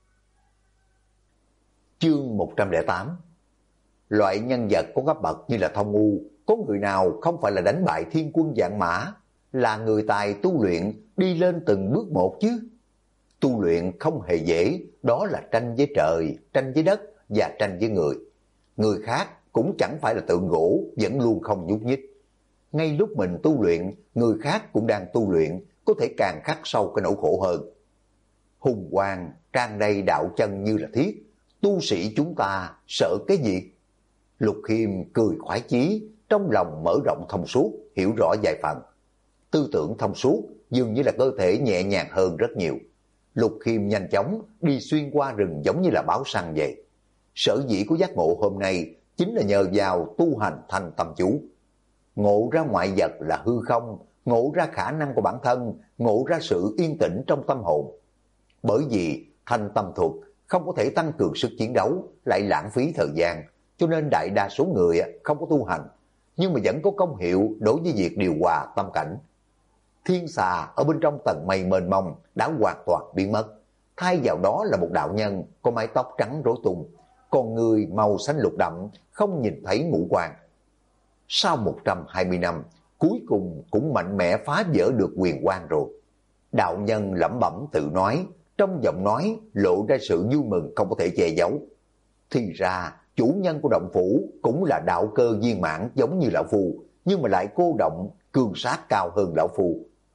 Chương 108. Loại nhân vật có cấp bậc như là Thông U, có người nào không phải là đánh bại thiên quân vạn mã, là người tài tu luyện đi lên từng bước một chứ. Tu luyện không hề dễ, đó là tranh với trời, tranh với đất và tranh với người. Người khác cũng chẳng phải là tượng gỗ, vẫn luôn không nhúc nhích. Ngay lúc mình tu luyện, người khác cũng đang tu luyện, có thể càng khắc sâu cái nỗi khổ hơn. Hùng quang, trang đầy đạo chân như là thiết, tu sĩ chúng ta sợ cái gì? Lục Khiêm cười khoái chí, trong lòng mở rộng thông suốt, hiểu rõ vài phần. Tư tưởng thông suốt, dường như là cơ thể nhẹ nhàng hơn rất nhiều. Lục Khiêm nhanh chóng đi xuyên qua rừng giống như là báo săn vậy. Sở dĩ của giác ngộ hôm nay chính là nhờ vào tu hành thanh tâm chú. Ngộ ra ngoại vật là hư không, ngộ ra khả năng của bản thân, ngộ ra sự yên tĩnh trong tâm hồn. Bởi vì thanh tâm thuật không có thể tăng cường sức chiến đấu, lại lãng phí thời gian, cho nên đại đa số người không có tu hành, nhưng mà vẫn có công hiệu đối với việc điều hòa tâm cảnh. Thiên xà ở bên trong tầng mây mênh mông đã hoàn toàn biến mất, thay vào đó là một đạo nhân có mái tóc trắng rối tung, con người màu xanh lục đậm, không nhìn thấy ngũ quan. Sau 120 năm, cuối cùng cũng mạnh mẽ phá vỡ được quyền quan rồi. Đạo nhân lẩm bẩm tự nói, trong giọng nói lộ ra sự vui mừng không có thể che giấu. Thì ra, chủ nhân của động phủ cũng là đạo cơ viên mãn giống như lão phu, nhưng mà lại cô động cương sát cao hơn lão phu.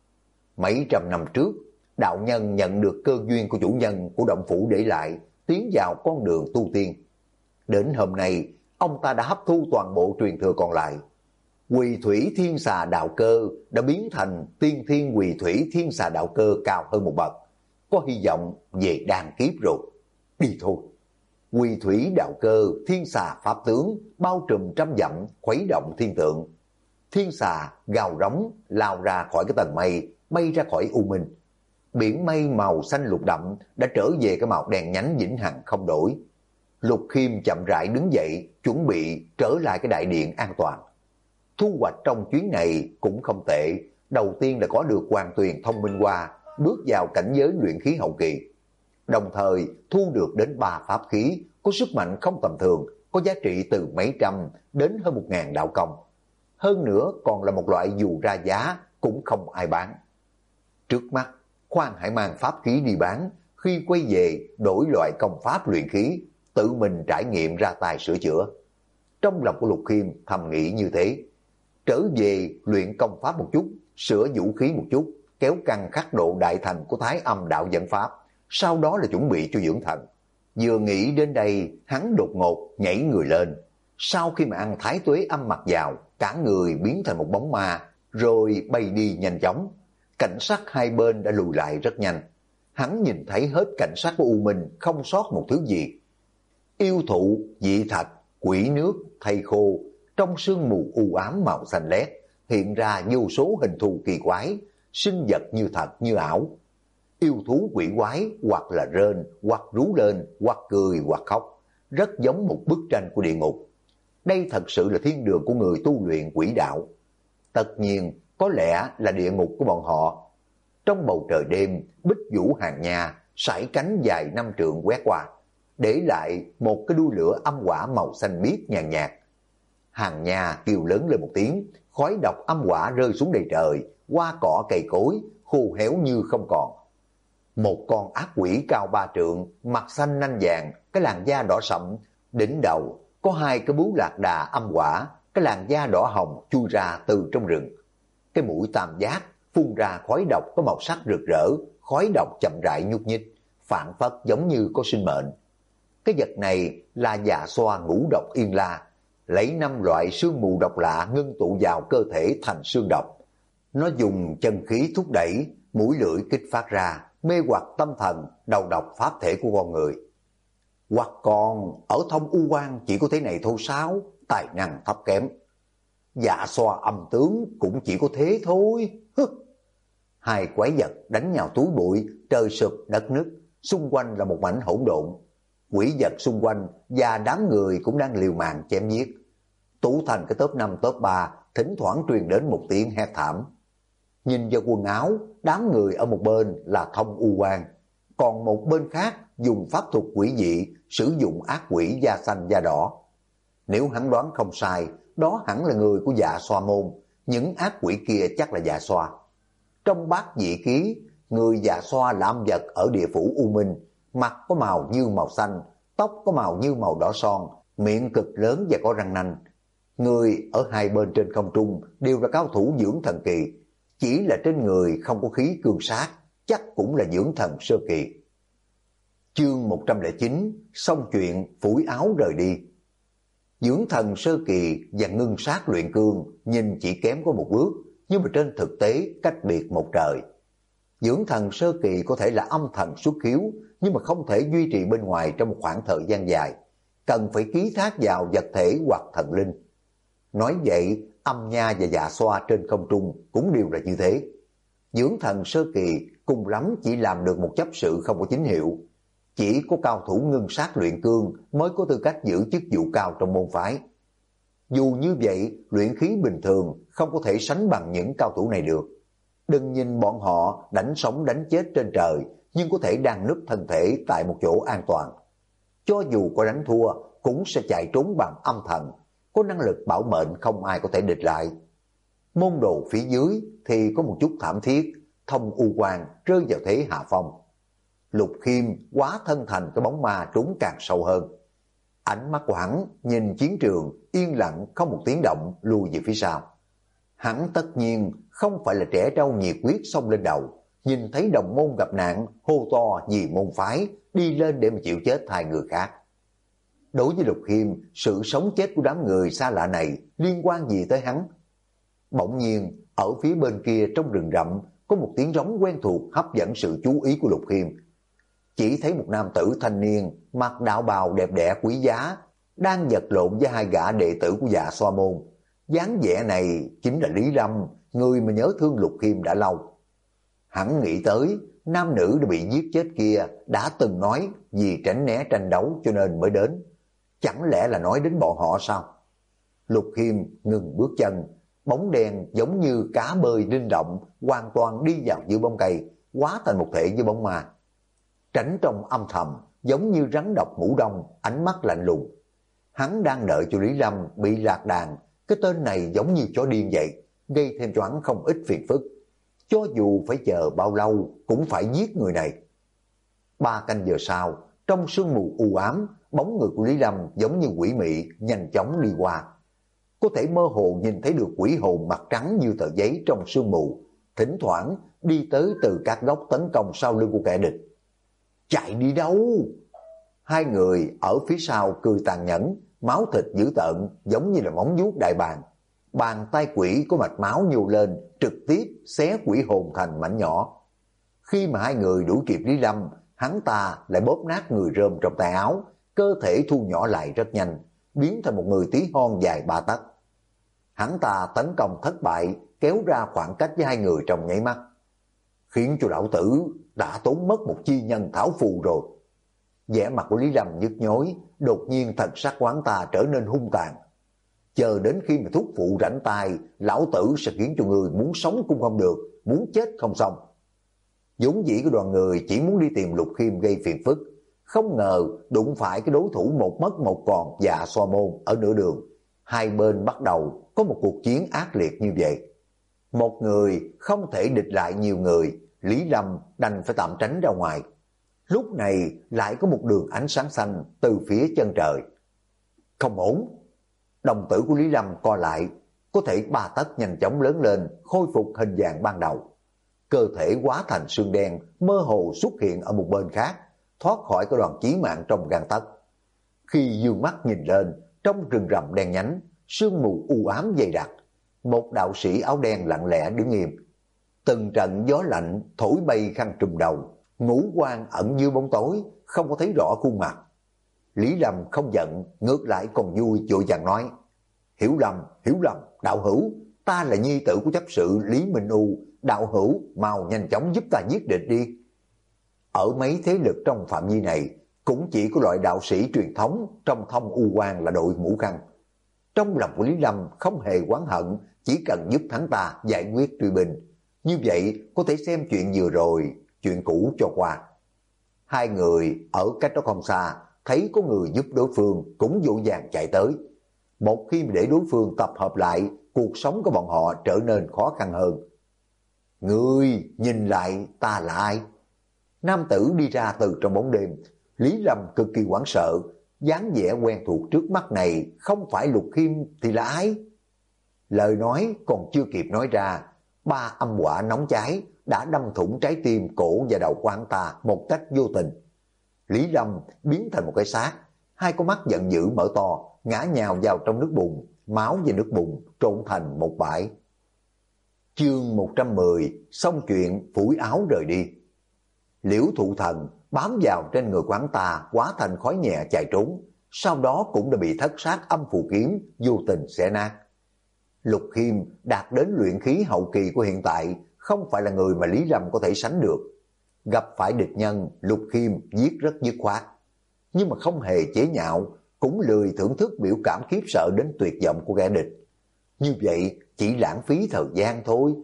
Mấy trăm năm trước, đạo nhân nhận được cơ duyên của chủ nhân của động phủ để lại, tiến vào con đường tu tiên. Đến hôm nay, ông ta đã hấp thu toàn bộ truyền thừa còn lại. Quỳ thủy thiên xà đạo cơ đã biến thành tiên thiên quỳ thủy thiên xà đạo cơ cao hơn một bậc. Có hy vọng về đàn kiếp rồi. Đi thôi. Quỳ thủy đạo cơ thiên xà pháp tướng bao trùm trăm dặm, khuấy động thiên tượng. Thiên xà gào rống lao ra khỏi cái tầng mây, bay ra khỏi U Minh. Biển mây màu xanh lục đậm đã trở về cái màu đen nhánh vĩnh hằng không đổi. Lục Khiêm chậm rãi đứng dậy, chuẩn bị trở lại cái đại điện an toàn. Thu hoạch trong chuyến này cũng không tệ. Đầu tiên là có được Hoàng Tuyền thông minh hoa, bước vào cảnh giới luyện khí hậu kỳ. Đồng thời thu được đến 3 pháp khí, có sức mạnh không tầm thường, có giá trị từ mấy trăm đến hơn 1000 đạo công. Hơn nữa còn là một loại dù ra giá cũng không ai bán. Trước mắt, khoan hãy mang pháp khí đi bán, khi quay về đổi loại công pháp luyện khí, tự mình trải nghiệm ra tay sửa chữa. Trong lòng của Lục Khiêm thầm nghĩ như thế, trở về luyện công pháp một chút, sửa vũ khí một chút, kéo căng khắc độ đại thành của Thái Âm đạo dẫn pháp, sau đó là chuẩn bị cho dưỡng thần. Vừa nghĩ đến đây, hắn đột ngột nhảy người lên. Sau khi mà ăn Thái Tuế âm mặc vào, cả người biến thành một bóng ma, rồi bay đi nhanh chóng. Cảnh sát hai bên đã lùi lại rất nhanh. Hắn nhìn thấy hết cảnh sát của U Minh, không sót một thứ gì. Yêu thụ, dị thạch, quỷ nước, thây khô, trong sương mù u ám màu xanh lét, hiện ra vô số hình thù kỳ quái, sinh vật như thật như ảo. Yêu thú quỷ quái hoặc là rên, hoặc rú lên, hoặc cười, hoặc khóc, rất giống một bức tranh của địa ngục. Đây thật sự là thiên đường của người tu luyện quỷ đạo. Tất nhiên, có lẽ là địa ngục của bọn họ. Trong bầu trời đêm, Bích Vũ Hàng Nha sải cánh dài 5 trượng quét qua, để lại một cái đuôi lửa âm hỏa màu xanh biếc nhàn nhạt. Hàng Nha kêu lớn lên một tiếng, khói độc âm hỏa rơi xuống đầy trời, hoa cỏ cây cối khô héo như không còn. Một con ác quỷ cao 3 trượng, mặt xanh nanh vàng, cái làn da đỏ sậm, đỉnh đầu có 2 cái bướu lạc đà âm hỏa, cái làn da đỏ hồng chui ra từ trong rừng. Cái mũi tam giác phun ra khói độc có màu sắc rực rỡ, khói độc chậm rãi nhúc nhích, phản phất giống như có sinh mệnh. Cái vật này là Dạ Xoa ngũ độc yên la, lấy 5 loại sương mù độc lạ ngưng tụ vào cơ thể thành xương độc. Nó dùng chân khí thúc đẩy, mũi lưỡi kích phát ra, mê hoặc tâm thần, đầu độc pháp thể của con người. Hoặc còn ở Thông U Quan chỉ có thế này thôi sao? Tài năng thấp kém. Dạ Xoa âm tướng cũng chỉ có thế thôi. Hai quái vật đánh nhau túi bụi, trời sụp đất nứt, xung quanh là một mảnh hỗn độn. Quỷ vật xung quanh và đám người cũng đang liều mạng chém giết. Tụ thành cái top 5 top 3, thỉnh thoảng truyền đến một tiếng hét thảm. Nhìn vào quần áo, đám người ở một bên là Thông U Quan, còn một bên khác dùng pháp thuật quỷ dị, sử dụng ác quỷ da xanh da đỏ. Nếu hắn đoán không sai, đó hẳn là người của Dạ Xoa môn, những ác quỷ kia chắc là Dạ Xoa. Trong bát dị ký, người Dạ Xoa là âm vật ở địa phủ U Minh, mặt có màu như màu xanh, tóc có màu như màu đỏ son, miệng cực lớn và có răng nanh. Người ở hai bên trên không trung đều là cao thủ dưỡng thần kỳ, chỉ là trên người không có khí cương sát, chắc cũng là dưỡng thần sơ kỳ. Chương 109, xong chuyện phủi áo rời đi. Dưỡng thần sơ kỳ và ngưng sát luyện cương nhìn chỉ kém có một bước, nhưng mà trên thực tế cách biệt một trời. Dưỡng thần sơ kỳ có thể là âm thần xuất khiếu, nhưng mà không thể duy trì bên ngoài trong một khoảng thời gian dài, cần phải ký thác vào vật thể hoặc thần linh. Nói vậy, Âm Nha và Dạ Xoa trên không trung cũng đều là như thế. Dưỡng thần sơ kỳ cùng lắm chỉ làm được một chấp sự không có chính hiệu. Chỉ có cao thủ ngưng sát luyện cương mới có tư cách giữ chức vụ cao trong môn phái. Dù như vậy, luyện khí bình thường không có thể sánh bằng những cao thủ này được. Đừng nhìn bọn họ đánh sống đánh chết trên trời, nhưng có thể đang núp thân thể tại một chỗ an toàn. Cho dù có đánh thua, cũng sẽ chạy trốn bằng âm thần, có năng lực bảo mệnh không ai có thể địch lại. Môn đồ phía dưới thì có một chút thảm thiết, Thông U Quan rơi vào thế hạ phong. Lục Khiêm hóa thân thành cái bóng ma trốn càng sâu hơn. Ánh mắt của hắn nhìn chiến trường yên lặng không một tiếng động lùi về phía sau. Hắn tất nhiên không phải là trẻ trâu nhiệt huyết xông lên đầu, nhìn thấy đồng môn gặp nạn hô to vì môn phái, đi lên để mà chịu chết thay người khác. Đối với Lục Khiêm, sự sống chết của đám người xa lạ này liên quan gì tới hắn? Bỗng nhiên ở phía bên kia trong rừng rậm có một tiếng rống quen thuộc hấp dẫn sự chú ý của Lục Khiêm. Chỉ thấy một nam tử thanh niên mặc đạo bào đẹp đẽ quý giá đang vật lộn với 2 gã đệ tử của Dạ Xoa môn. Dáng vẻ này chính là Lý Lâm, người mà nhớ thương Lục Khiêm đã lâu. Hắn nghĩ tới nam nữ đã bị giết chết kia đã từng nói vì tránh né tranh đấu cho nên mới đến. Chẳng lẽ là nói đến bọn họ sao? Lục Khiêm ngừng bước chân, bóng đen giống như cá bơi linh động hoàn toàn đi vào giữa bóng cây, hóa thành một thể với bóng ma. Tránh trong âm thầm giống như rắn độc ngủ đông, ánh mắt lạnh lùng. Hắn đang đợi cho Lý Lâm bị lạc đàn, cái tên này giống như chó điên vậy, gây thêm cho hắn không ít phiền phức. Cho dù phải chờ bao lâu cũng phải giết người này. 3 canh giờ sau, trong sương mù u ám, bóng người của Lý Lâm giống như quỷ mị nhanh chóng đi qua. Có thể mơ hồ nhìn thấy được quỷ hồn mặt trắng như tờ giấy trong sương mù, thỉnh thoảng đi tới từ các góc tấn công sau lưng của kẻ địch. Chạy đi đâu? Hai người ở phía sau cười tàn nhẫn, máu thịt dữ tợn giống như là móng vuốt đại bàng. Bàn tay quỷ có mạch máu nhô lên, trực tiếp xé quỷ hồn thành mảnh nhỏ. Khi mà hai người đuổi kịp Lý Lâm, hắn ta lại bóp nát người rơm trong tay áo, cơ thể thu nhỏ lại rất nhanh, biến thành một người tí hon dài 3 tấc. Hắn ta tấn công thất bại, kéo ra khoảng cách với hai người trong nháy mắt, khiến cho lão tử đã tốn mất một chi nhân thảo phù rồi. Vẻ mặt của Lý Lâm nhức nhối, đột nhiên thần sắc của hắn ta trở nên hung tàn. Chờ đến khi mà thuốc phụ rảnh tay, lão tử sẽ khiến cho người muốn sống cũng không được, muốn chết không xong. Vốn dĩ của đoàn người chỉ muốn đi tìm Lục Khiêm gây phiền phức, không ngờ đụng phải cái đối thủ một mất một còn Dạ Xoa Môn ở nửa đường. Hai bên bắt đầu có một cuộc chiến ác liệt như vậy. Một người không thể địch lại nhiều người, Lý Lâm đành phải tạm tránh ra ngoài. Lúc này lại có một đường ánh sáng xanh từ phía chân trời. Không ổn. Đồng tử của Lý Lâm co lại, có thể 3 tấc nhanh chóng lớn lên, khôi phục hình dạng ban đầu. Cơ thể hóa thành xương đen, mơ hồ xuất hiện ở một bên khác, thoát khỏi cái đoàn chí mạng trong gang tấc. Khi dương mắt nhìn lên, trong rừng rậm đen nhánh, sương mù u ám dày đặc, một đạo sĩ áo đen lặng lẽ đứng im. Từng trận gió lạnh thổi bay khăn trùm đầu, ngũ quan ẩn như bóng tối, không có thấy rõ khuôn mặt. Lý Lâm không giận, ngược lại còn vui, vội vàng nói: hiểu lầm, đạo hữu, ta là nhi tử của chấp sự Lý Minh U, đạo hữu mau nhanh chóng giúp ta giết địch đi. Ở mấy thế lực trong phạm vi này, cũng chỉ có loại đạo sĩ truyền thống trong Thông U Quan là đội mũ khăn. Trong lòng của Lý Lâm không hề oán hận, chỉ cần giúp hắn ta giải quyết truy binh. Như vậy có thể xem chuyện vừa rồi, chuyện cũ cho qua. Hai người ở cách đó không xa, thấy có người giúp đối phương cũng vội vàng chạy tới. Một khi để đối phương tập hợp lại, cuộc sống của bọn họ trở nên khó khăn hơn. Ngươi nhìn lại ta là ai? Nam tử đi ra từ trong bóng đêm. Lý Lâm cực kỳ hoảng sợ, dáng vẻ quen thuộc trước mắt này không phải Lục Khiêm thì là ai? Lời nói còn chưa kịp nói ra, 3 âm hỏa nóng cháy đã đâm thủng trái tim, cổ và đầu của hắn ta một cách vô tình. Lý Lâm biến thành một cái xác, hai con mắt giận dữ mở to, ngã nhào vào trong nước bùn, máu và nước bùn trộn thành một bãi. Chương 110, xong chuyện phủi áo rời đi. Liễu Thụ Thần bám vào trên người quán ta, hóa thành khói nhẹ chạy trốn, sau đó cũng đã bị thất sát âm phù kiếm vô tình xé nát. Lục Khiêm đạt đến luyện khí hậu kỳ của hiện tại, không phải là người mà Lý Lâm có thể sánh được. Gặp phải địch nhân, Lục Khiêm giết rất dứt khoát, nhưng mà không hề chế nhạo, cũng lười thưởng thức biểu cảm khiếp sợ đến tuyệt vọng của kẻ địch. Như vậy chỉ lãng phí thời gian thôi.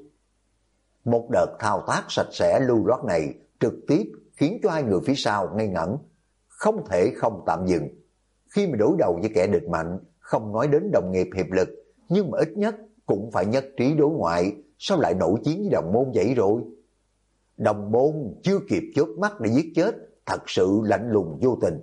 Một đợt thao tác sạch sẽ lưu loát này trực tiếp khiến cho hai người phía sau ngây ngẩn, không thể không tạm dừng. Khi mà đối đầu với kẻ địch mạnh, không nói đến đồng nghiệp hiệp lực, nhưng mà ít nhất cũng phải nhất trí đối ngoại, sao lại nổi chiến với đồng môn vậy rồi? Đồng môn chưa kịp chớp mắt để giết chết, thật sự lạnh lùng vô tình.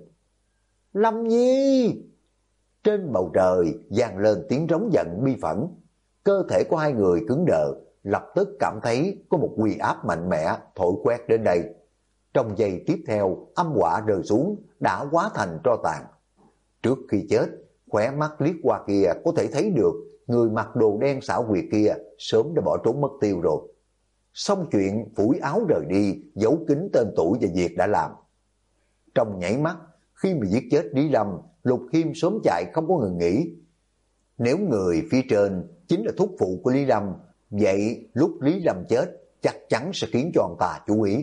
Lâm Nhi! Trên bầu trời vang lên tiếng rống giận bi phẫn. Cơ thể của hai người cứng đờ, lập tức cảm thấy có một uy áp mạnh mẽ thổi quét đến đây. Trong giây tiếp theo, âm hỏa rơi xuống, đã hóa thành tro tàn. Trước khi chết, khóe mắt liếc qua kia có thể thấy được người mặc đồ đen xảo quyệt kia sớm đã bỏ trốn mất tiêu rồi. Xong chuyện phủi áo rời đi, giấu kín tên tuổi và việc đã làm. Trong nhảy mắt, khi mà giết chết Lý Lâm, Lục Khiêm sớm chạy không có ngừng nghỉ. Nếu người phía trên chính là thúc phụ của Lý Lâm, vậy lúc Lý Lâm chết chắc chắn sẽ khiến cho ông ta chú ý.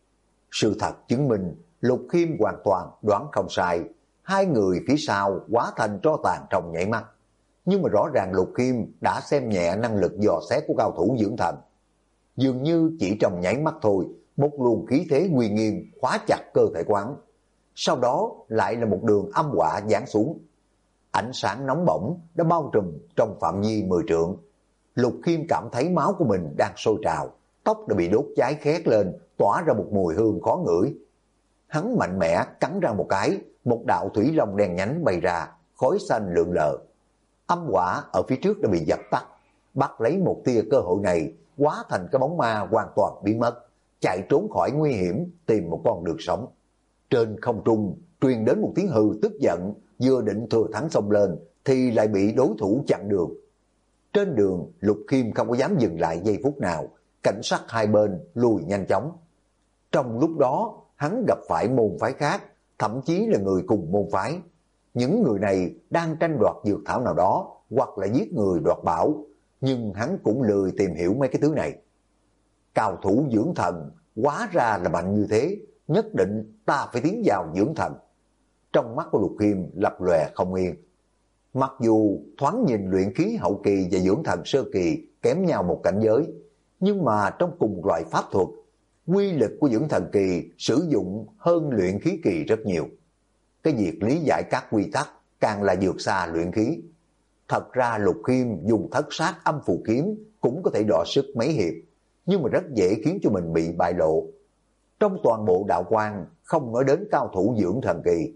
Sự thật chứng minh Lục Khiêm hoàn toàn đoán không sai, hai người phía sau hóa thành tro tàn trong nhảy mắt. Nhưng mà rõ ràng Lục Khiêm đã xem nhẹ năng lực dò xét của cao thủ dưỡng thành. Dường như chỉ trong nháy mắt thôi, một luồng khí thế uy nghiêm khóa chặt cơ thể quán. Sau đó lại là một đường âm hỏa giáng xuống. Ánh sáng nóng bỏng đã bao trùm trong phạm vi 10 trượng. Lục Khiêm cảm thấy máu của mình đang sôi trào, tóc đã bị đốt cháy khét lên, tỏa ra một mùi hương khó ngửi. Hắn mạnh mẽ cắn ra một cái, một đạo thủy long đen nhánh bay ra, khói xanh lượn lờ. Âm hỏa ở phía trước đã bị dập tắt, bắt lấy một tia cơ hội này, hóa thành cái bóng ma hoàn toàn biến mất, chạy trốn khỏi nguy hiểm, tìm một con đường sống. Trên không trung truyền đến một tiếng hừ tức giận, vừa định thừa thắng xông lên thì lại bị đối thủ chặn đường. Trên đường, Lục Khiêm không có dám dừng lại giây phút nào, cảnh sát hai bên lùi nhanh chóng. Trong lúc đó, hắn gặp phải môn phái khác, thậm chí là người cùng môn phái. Những người này đang tranh đoạt dược thảo nào đó, hoặc là giết người đoạt bảo, nhưng hắn cũng lười tìm hiểu mấy cái thứ này. Cao thủ dưỡng thần, hóa ra là mạnh như thế, nhất định ta phải tiến vào dưỡng thần. Trong mắt của Lục Khiêm lập lòe không yên. Mặc dù thoáng nhìn luyện khí hậu kỳ và dưỡng thần sơ kỳ kém nhau một cảnh giới, nhưng mà trong cùng loại pháp thuật, quy lực của dưỡng thần kỳ sử dụng hơn luyện khí kỳ rất nhiều. Cái việc lý giải các quy tắc càng là vượt xa luyện khí. Thật ra Lục Khiêm dùng thất sát âm phù kiếm cũng có thể đọ sức mấy hiệp, nhưng mà rất dễ khiến cho mình bị bại lộ. Trong toàn bộ đạo quan không nói đến cao thủ dưỡng thần kỳ.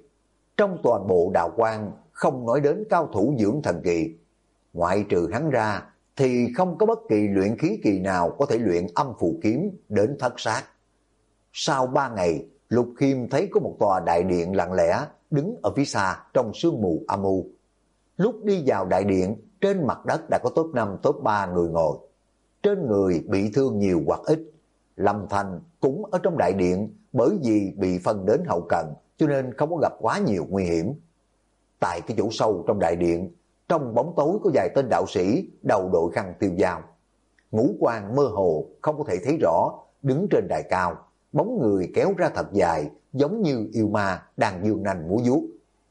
Ngoại trừ hắn ra thì không có bất kỳ luyện khí kỳ nào có thể luyện âm phù kiếm đến thất sát. Sau 3 ngày, Lục Khiêm thấy có một tòa đại điện lặng lẽ đứng ở phía xa trong sương mù âm u. Lúc đi vào đại điện, trên mặt đất đã có top 5, top 3 người ngồi. Trên người bị thương nhiều hoặc ít. Lâm Thành cũng ở trong đại điện, bởi vì bị phân đến hậu cần cho nên không có gặp quá nhiều nguy hiểm. Tại cái chỗ sâu trong đại điện, trong bóng tối có vài tên đạo sĩ đầu đội khăn tiêu dao. Ngũ quan mơ hồ, không có thể thấy rõ, đứng trên đài cao, bóng người kéo ra thật dài, giống như yêu ma đang dương nanh múa vuốt.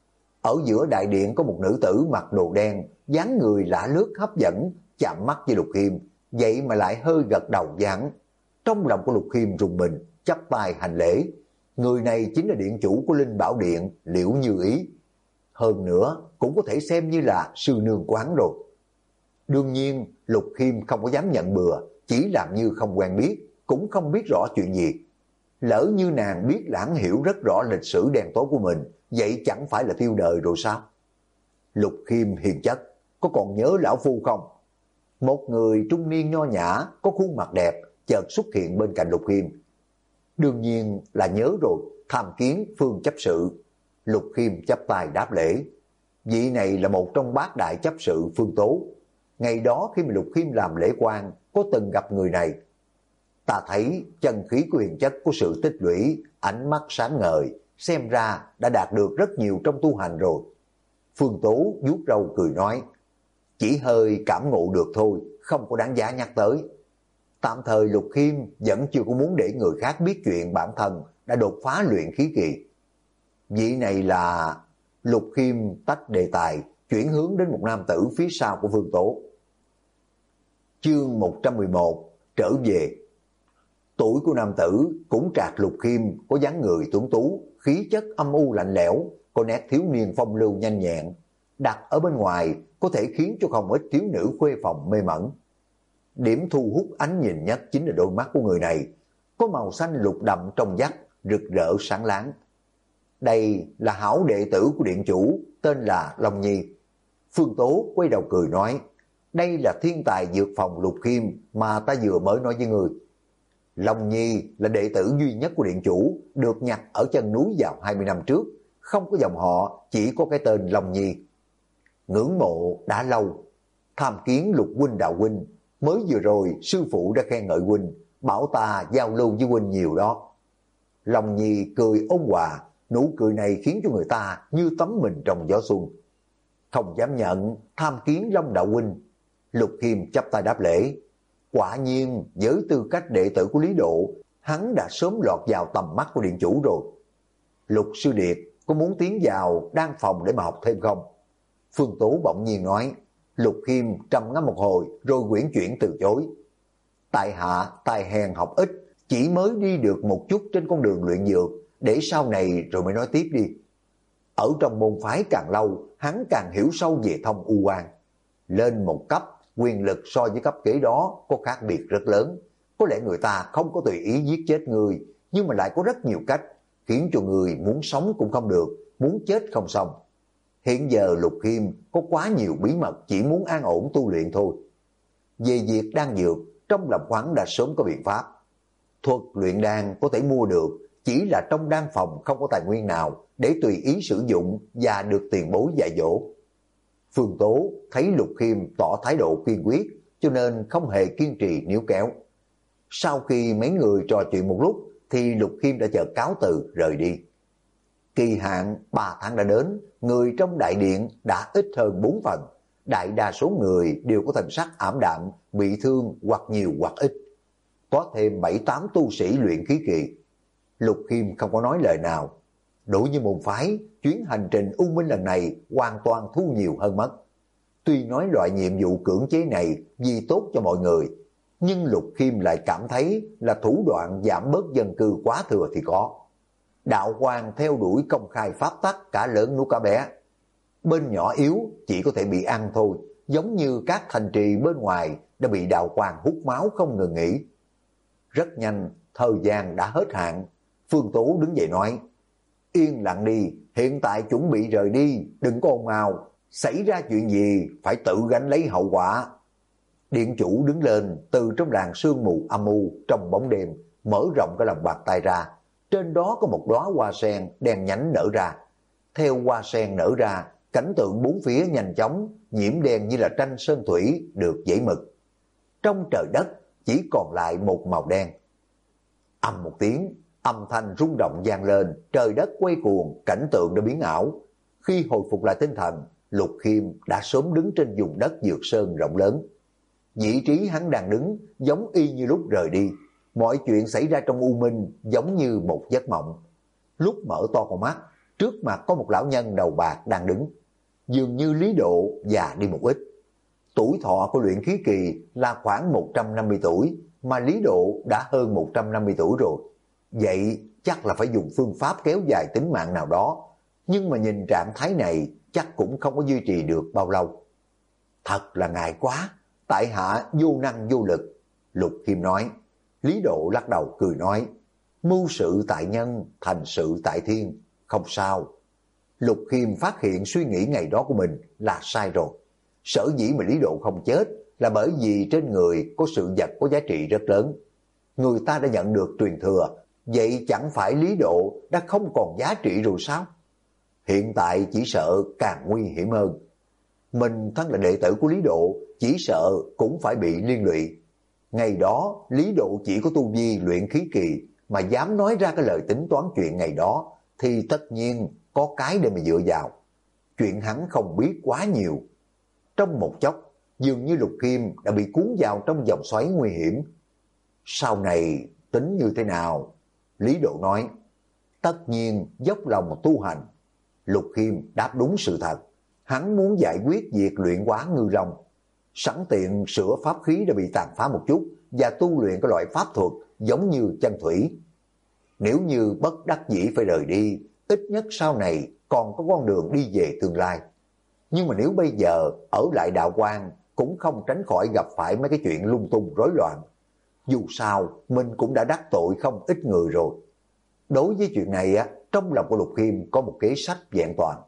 Ở giữa đại điện có một nữ tử mặc đồ đen, dáng người lạ lướt hấp dẫn, chạm mắt với Lục Khiêm, vậy mà lại hơi gật đầu dáng. Trong lòng của Lục Khiêm rùng mình, chắp tay hành lễ. Người này chính là điện chủ của Linh Bảo Điện, Liễu Như Ý. Hơn nữa, cũng có thể xem như là sư nương quán rồi. Đương nhiên, Lục Khiêm không có dám nhận bừa, chỉ làm như không quen biết, cũng không biết rõ chuyện gì. Lỡ như nàng biết lãng hiểu rất rõ lịch sử đen tối của mình, vậy chẳng phải là tiêu đời rồi sao? Lục Khiêm hiền chất, có còn nhớ lão phu không? Một người trung niên nho nhã, có khuôn mặt đẹp, chợt xuất hiện bên cạnh Lục Khiêm. Đương nhiên là nhớ rồi, tham kiến Phương chấp sự. Lục Khiêm chắp tay đáp lễ. Vị này là một trong bát đại chấp sự Phương Tố. Ngày đó khi mà Lục Khiêm làm lễ quan, có từng gặp người này. Ta thấy chân khí của hiền chất của sự tích lũy, ánh mắt sáng ngời, xem ra đã đạt được rất nhiều trong tu hành rồi. Phương Tố vuốt râu cười nói, chỉ hơi cảm ngộ được thôi, không có đáng giá nhắc tới. Tạm thời Lục Khiêm vẫn chưa có muốn để người khác biết chuyện bản thân đã đột phá luyện khí kỳ. Vị này là... Lục Khiêm tách đề tài, chuyển hướng đến một nam tử phía sau của Phương Tố. Chương 111, trở về. Tuổi của nam tử cũng trạc Lục Khiêm, có dáng người tuấn tú, khí chất âm u lạnh lẽo, có nét thiếu niên phong lưu nhanh nhẹn. Đặt ở bên ngoài có thể khiến cho không ít thiếu nữ khuê phòng mê mẩn. Điểm thu hút ánh nhìn nhất chính là đôi mắt của người này, có màu xanh lục đậm trong vắt, rực rỡ sáng láng. Đây là hảo đệ tử của điện chủ, tên là Long Nhi. Phương Tố quay đầu cười nói, đây là thiên tài dược phòng Lục Khiêm mà ta vừa mới nói với người. Long Nhi là đệ tử duy nhất của điện chủ, được nhặt ở chân núi vào 20 năm trước, không có dòng họ, chỉ có cái tên Long Nhi. Ngưỡng mộ đã lâu, tham kiến Lục huynh đạo huynh, mới vừa rồi sư phụ đã khen ngợi huynh, bảo ta giao lưu với huynh nhiều đó. Long Nhi cười ôn hòa, nụ cười này khiến cho người ta như tắm mình trong gió xuân. Không dám nhận, tham kiến Long đạo huynh. Lục Khiêm chắp tay đáp lễ. Quả nhiên với tư cách đệ tử của Lý Độ, hắn đã sớm lọt vào tầm mắt của điện chủ rồi. Lục sư điệt có muốn tiến vào đan phòng để mà học thêm không? Phương Tố bỗng nhiên nói. Lục Khiêm trầm ngâm một hồi rồi quyển chuyển từ chối. Tại hạ tài hèn học ít, chỉ mới đi được một chút trên con đường luyện dược, để sau này rồi mới nói tiếp đi. Ở trong môn phái càng lâu, hắn càng hiểu sâu về thông u quan. Lên một cấp, quyền lực so với cấp kế đó có khác biệt rất lớn. Có lẽ người ta không có tùy ý giết chết người, nhưng mà lại có rất nhiều cách khiến cho người muốn sống cũng không được, muốn chết không xong. Hiện giờ Lục Khiêm có quá nhiều bí mật, chỉ muốn an ổn tu luyện thôi. Về việc đan dược, trong lòng hắn đã sớm có biện pháp. Thuật luyện đan có thể mua được, chỉ là trong đan phòng không có tài nguyên nào để tùy ý sử dụng và được tiền bối dạy dỗ. Phương Tố thấy Lục Khiêm tỏ thái độ kiên quyết, cho nên không hề kiên trì níu kéo. Sau khi mấy người trò chuyện một lúc thì Lục Khiêm đã chợt cáo từ rời đi. Kỳ hạn 3 tháng đã đến, người trong đại điện đã ít hơn 4 phần. Đại đa số người đều có thần sắc ảm đạm, bị thương hoặc nhiều hoặc ít. Có thêm 7-8 tu sĩ luyện khí kỳ. Lục Khiêm không có nói lời nào. Đối với môn phái, chuyến hành trình U Minh lần này hoàn toàn thu nhiều hơn mất. Tuy nói loại nhiệm vụ cưỡng chế này vì tốt cho mọi người, nhưng Lục Khiêm lại cảm thấy là thủ đoạn giảm bớt dân cư quá thừa thì có. Đạo quan theo đuổi công khai pháp tắc, cả lớn nuốt cả bé. Bên nhỏ yếu chỉ có thể bị ăn thôi, giống như các thành trì bên ngoài đã bị đạo quan hút máu không ngừng nghỉ. Rất nhanh, thời gian đã hết hạn. Phương Tố đứng dậy nói, yên lặng đi, hiện tại chuẩn bị rời đi, đừng có ồn ào, xảy ra chuyện gì phải tự gánh lấy hậu quả. Điện chủ đứng lên từ trong làn sương mù âm u trong bóng đêm, mở rộng cái lòng bàn tay ra, trên đó có một đóa hoa sen đen nhánh nở ra. Theo hoa sen nở ra, cảnh tượng bốn phía nhanh chóng nhiễm đen như là tranh sơn thủy được dãy mực. Trong trời đất chỉ còn lại một màu đen. Ầm một tiếng, âm thanh rung động vang lên, trời đất quay cuồng, cảnh tượng đã biến ảo. Khi hồi phục lại tinh thần, Lục Khiêm đã sớm đứng trên vùng đất Dược Sơn rộng lớn. Vị trí hắn đang đứng giống y như lúc rời đi. Mọi chuyện xảy ra trong U Minh giống như một giấc mộng. Lúc mở to con mắt, trước mặt có một lão nhân đầu bạc đang đứng. Dường như Lý Độ già đi một ít. Tuổi thọ của luyện khí kỳ là khoảng 150 tuổi, mà Lý Độ đã hơn 150 tuổi rồi. Vậy chắc là phải dùng phương pháp kéo dài tính mạng nào đó. Nhưng mà nhìn trạng thái này chắc cũng không có duy trì được bao lâu. Thật là ngại quá, tại hạ vô năng vô lực. Lục Khiêm nói. Lý Độ lắc đầu cười nói, mưu sự tại nhân, thành sự tại thiên, không sao. Lục Khiêm phát hiện suy nghĩ ngày đó của mình là sai rồi. Sở dĩ mà Lý Độ không chết là bởi vì trên người có sự vật có giá trị rất lớn. Người ta đã nhận được truyền thừa, vậy chẳng phải Lý Độ đã không còn giá trị rồi sao? Hiện tại chỉ sợ càng nguy hiểm hơn. Mình thân là đệ tử của Lý Độ, chỉ sợ cũng phải bị liên lụy. Ngày đó Lý Độ chỉ có tu vi luyện khí kỳ, mà dám nói ra cái lời tính toán chuyện ngày đó thì tất nhiên có cái để mà dựa vào. Chuyện hắn không biết quá nhiều. Trong một chốc, dường như Lục Khiêm đã bị cuốn vào trong vòng xoáy nguy hiểm. Sau này tính như thế nào? Lý Độ nói, tất nhiên dốc lòng tu hành. Lục Khiêm đáp đúng sự thật. Hắn muốn giải quyết việc luyện hóa ngư long. Sẵn tiện sửa pháp khí đã bị tàn phá một chút và tu luyện cái loại pháp thuật giống như chân thủy. Nếu như bất đắc dĩ phải rời đi, ít nhất sau này còn có con đường đi về tương lai. Nhưng mà nếu bây giờ ở lại đạo quan cũng không tránh khỏi gặp phải mấy cái chuyện lung tung rối loạn. Dù sao mình cũng đã đắc tội không ít người rồi. Đối với chuyện này trong lòng của Lục Khiêm có một kế sách vẹn toàn.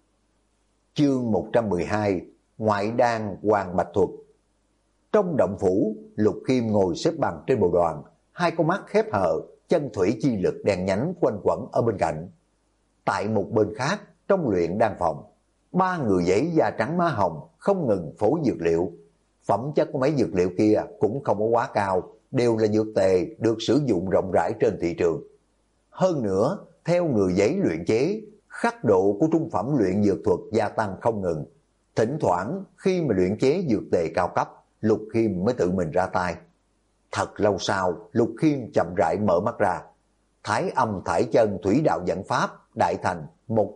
Chương 112, Ngoại đan Hoàng Bạch Thuật. Trong động phủ, Lục Khiêm ngồi xếp bằng trên bộ đoàn, hai con mắt khép hờ, chân thủy chi lực đen nhánh quanh quẩn ở bên cạnh. Tại một bên khác, trong luyện đan phòng, ba người giấy da trắng má hồng không ngừng phối dược liệu. Phẩm chất của mấy dược liệu kia cũng không có quá cao, đều là dược tề được sử dụng rộng rãi trên thị trường. Hơn nữa, theo người giấy luyện chế, khắc độ của trung phẩm luyện dược thuật gia tăng không ngừng. Thỉnh thoảng khi mà luyện chế dược tề cao cấp, Lục Khiêm mới tự mình ra tay. Thật lâu sau, Lục Khiêm chậm rãi mở mắt ra. Thái âm thải chân thủy đạo dẫn pháp, đại thành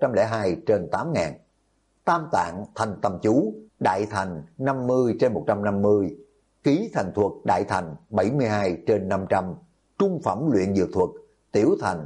102/8000. Tam tạng thành tâm chú, đại thành 50/150. Ký thành thuật đại thành 72/500. Trung phẩm luyện dược thuật, tiểu thành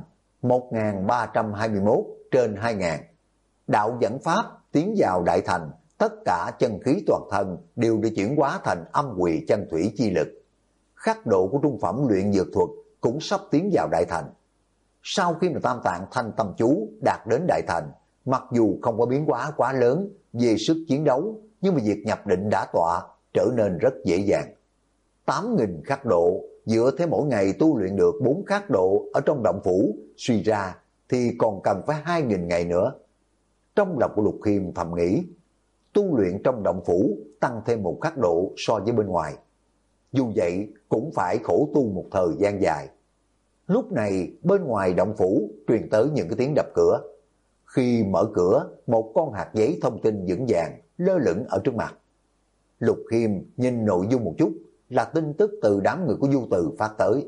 1321/2000. Đạo dẫn pháp tiến vào đại thành, tất cả chân khí toàn thân đều được chuyển hóa thành âm quỷ chân thủy chi lực. Khắc độ của trung phẩm luyện dược thuật cũng sắp tiến vào đại thành. Sau khi mà Tam Tạng Thanh Tâm Chú đạt đến đại thành, mặc dù không có biến hóa quá lớn về sức chiến đấu, nhưng mà việc nhập định đả tọa trở nên rất dễ dàng. 8.000 khắc độ, dựa theo mỗi ngày tu luyện được 4 khắc độ ở trong động phủ, suy ra thì còn cần phải 2.000 ngày nữa. Trong lòng của Lục Khiêm thầm nghĩ, tu luyện trong động phủ tăng thêm 1 khắc độ so với bên ngoài. Dù vậy cũng phải khổ tu một thời gian dài. Lúc này bên ngoài động phủ truyền tới những cái tiếng đập cửa. Khi mở cửa, một con hạt giấy thông tin vững vàng lơ lửng ở trước mặt. Lục Khiêm nhìn nội dung một chút, là tin tức từ đám người của Du Từ phát tới.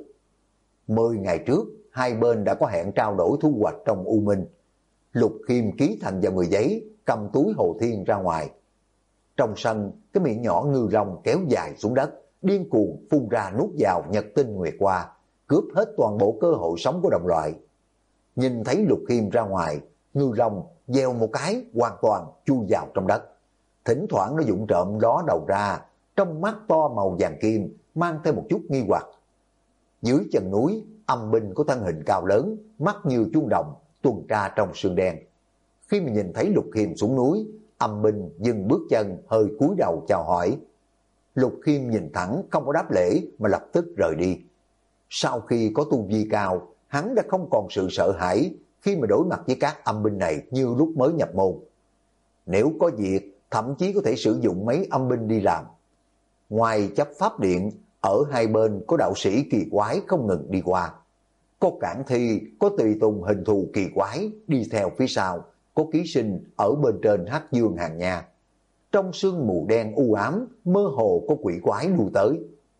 10 ngày trước, hai bên đã có hẹn trao đổi thu hoạch trong U Minh. Lục Khiêm ký thành vào người giấy, cầm túi Hồ Thiên ra ngoài. Trong sân, cái miệng nhỏ ngư rồng kéo dài xuống đất, điên cuồng phun ra nuốt vào nhật tinh nguyệt qua, cướp hết toàn bộ cơ hội sống của đồng loại. Nhìn thấy Lục Khiêm ra ngoài, ngư rồng gieo một cái hoàn toàn chui vào trong đất. Thỉnh thoảng nó vụng trộm ló đầu ra, trong mắt to màu vàng kim mang theo một chút nghi hoặc. Dưới chân núi, âm binh có thân hình cao lớn, mắt như chuông đồng, tuần tra trong sương đen. Khi mà nhìn thấy Lục Khiêm xuống núi, âm binh dừng bước chân, hơi cúi đầu chào hỏi. Lục Khiêm nhìn thẳng không có đáp lễ mà lập tức rời đi. Sau khi có tu vi cao, hắn đã không còn sự sợ hãi khi mà đối mặt với các âm binh này như lúc mới nhập môn. Nếu có việc, thậm chí có thể sử dụng mấy âm binh đi làm. Ngoài chấp pháp điện, ở hai bên có đạo sĩ kỳ quái không ngừng đi qua. Có cản thi, có tùy tùng hình thù kỳ quái đi theo phía sau, có ký sinh ở bên trên Hắc Dương Hàng Nha. Trong sương mù đen u ám, mơ hồ có quỷ quái đu tới.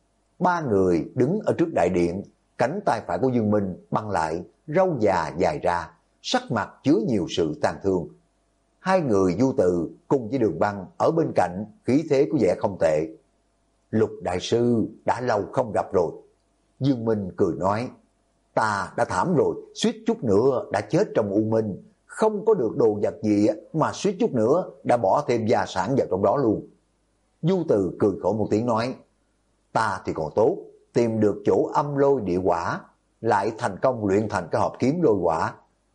Ba người đứng ở trước đại điện, cánh tay phải của Dương Minh băng lại, râu già dài ra, sắc mặt chứa nhiều sự tàn thương. Hai người Du Từ cùng với Đường Băng ở bên cạnh, khí thế có vẻ không tệ. Lục đại sư đã lâu không gặp rồi. Dương Minh cười nói, ta đã thảm rồi, suýt chút nữa đã chết trong U Minh, không có được đồ vật gì mà suýt chút nữa đã bỏ thêm gia sản vào trong đó luôn. Du Từ cười khổ một tiếng nói, ta thì còn tốt, tìm được chỗ âm lôi địa quả, lại thành công luyện thành cái hộp kiếm lôi quả.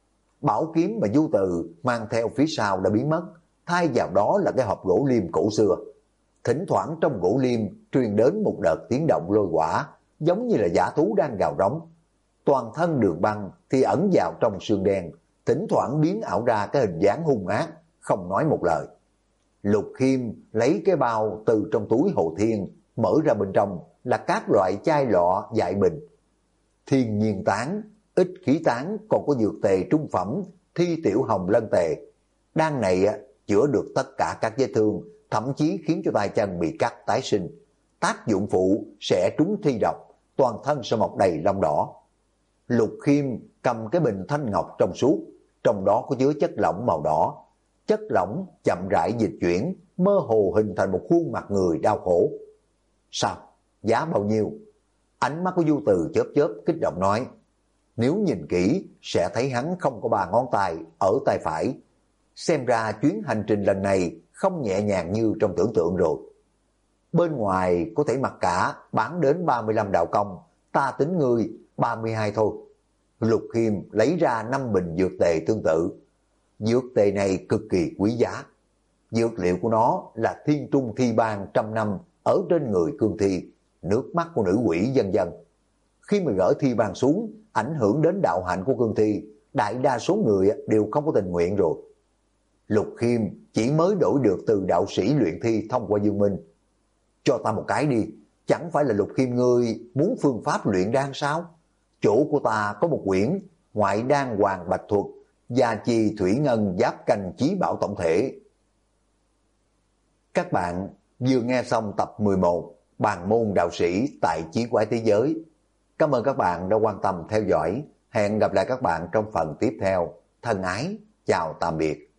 Bảo kiếm mà Du Từ mang theo phía sau đã biến mất, thay vào đó là cái hộp gỗ liêm cổ xưa. Thỉnh thoảng trong gỗ liêm truyền đến một đợt tiếng động lôi quả, giống như là dã thú đang gào rống. Toàn thân Đường Băng thì ẩn vào trong sương đen, thỉnh thoảng biến ảo ra cái hình dáng hung ác, không nói một lời. Lục Khiêm lấy cái bao từ trong túi Hồ Thiên, mở ra bên trong là các loại chai lọ dại bình. Thiên nhiên tán, ích khí tán, còn có dược tề trung phẩm, thi tiểu hồng lân tề. Đan này chữa được tất cả các vết thương, thậm chí khiến cho tay chân bị cắt tái sinh. Tác dụng phụ sẽ trúng thi độc, toàn thân sẽ mọc đầy lông đỏ. Lục Khiêm cầm cái bình thanh ngọc trong suốt, trong đó có chứa chất lỏng màu đỏ. Chất lỏng chậm rãi dịch chuyển, mơ hồ hình thành một khuôn mặt người đau khổ. Sao? Giá bao nhiêu? Ánh mắt của Du Từ chớp chớp kích động nói, nếu nhìn kỹ sẽ thấy hắn không có 3 ngón tay ở tay phải. Xem ra chuyến hành trình lần này không nhẹ nhàng như trong tưởng tượng rồi. Bên ngoài có thể mặc cả bán đến 35 đạo công, ta tính ngươi 32 thôi. Lục Khiêm lấy ra 5 bình dược tề tương tự. Dược tề này cực kỳ quý giá. Dược liệu của nó là thiên trung thi ban trăm năm ở trên người cương thi, nước mắt của nữ quỷ vân vân. Khi mà gỡ thi ban xuống, ảnh hưởng đến đạo hạnh của cương thi, đại đa số người đều không có tình nguyện rồi. Lục Khiêm chỉ mới đổi được từ đạo sĩ luyện thi thông qua Dương Minh. Cho ta một cái đi, chẳng phải là Lục Khiêm ngươi muốn phương pháp luyện đan sao? Chỗ của ta có một quyển ngoại đan hoàng bạch thuật, gia chi thủy ngân giáp canh chí bảo tổng thể. Các bạn vừa nghe xong tập 11 Bàn môn đạo sĩ tại Chí Quái Thế Giới. Cảm ơn các bạn đã quan tâm theo dõi. Hẹn gặp lại các bạn trong phần tiếp theo. Thân ái, chào tạm biệt.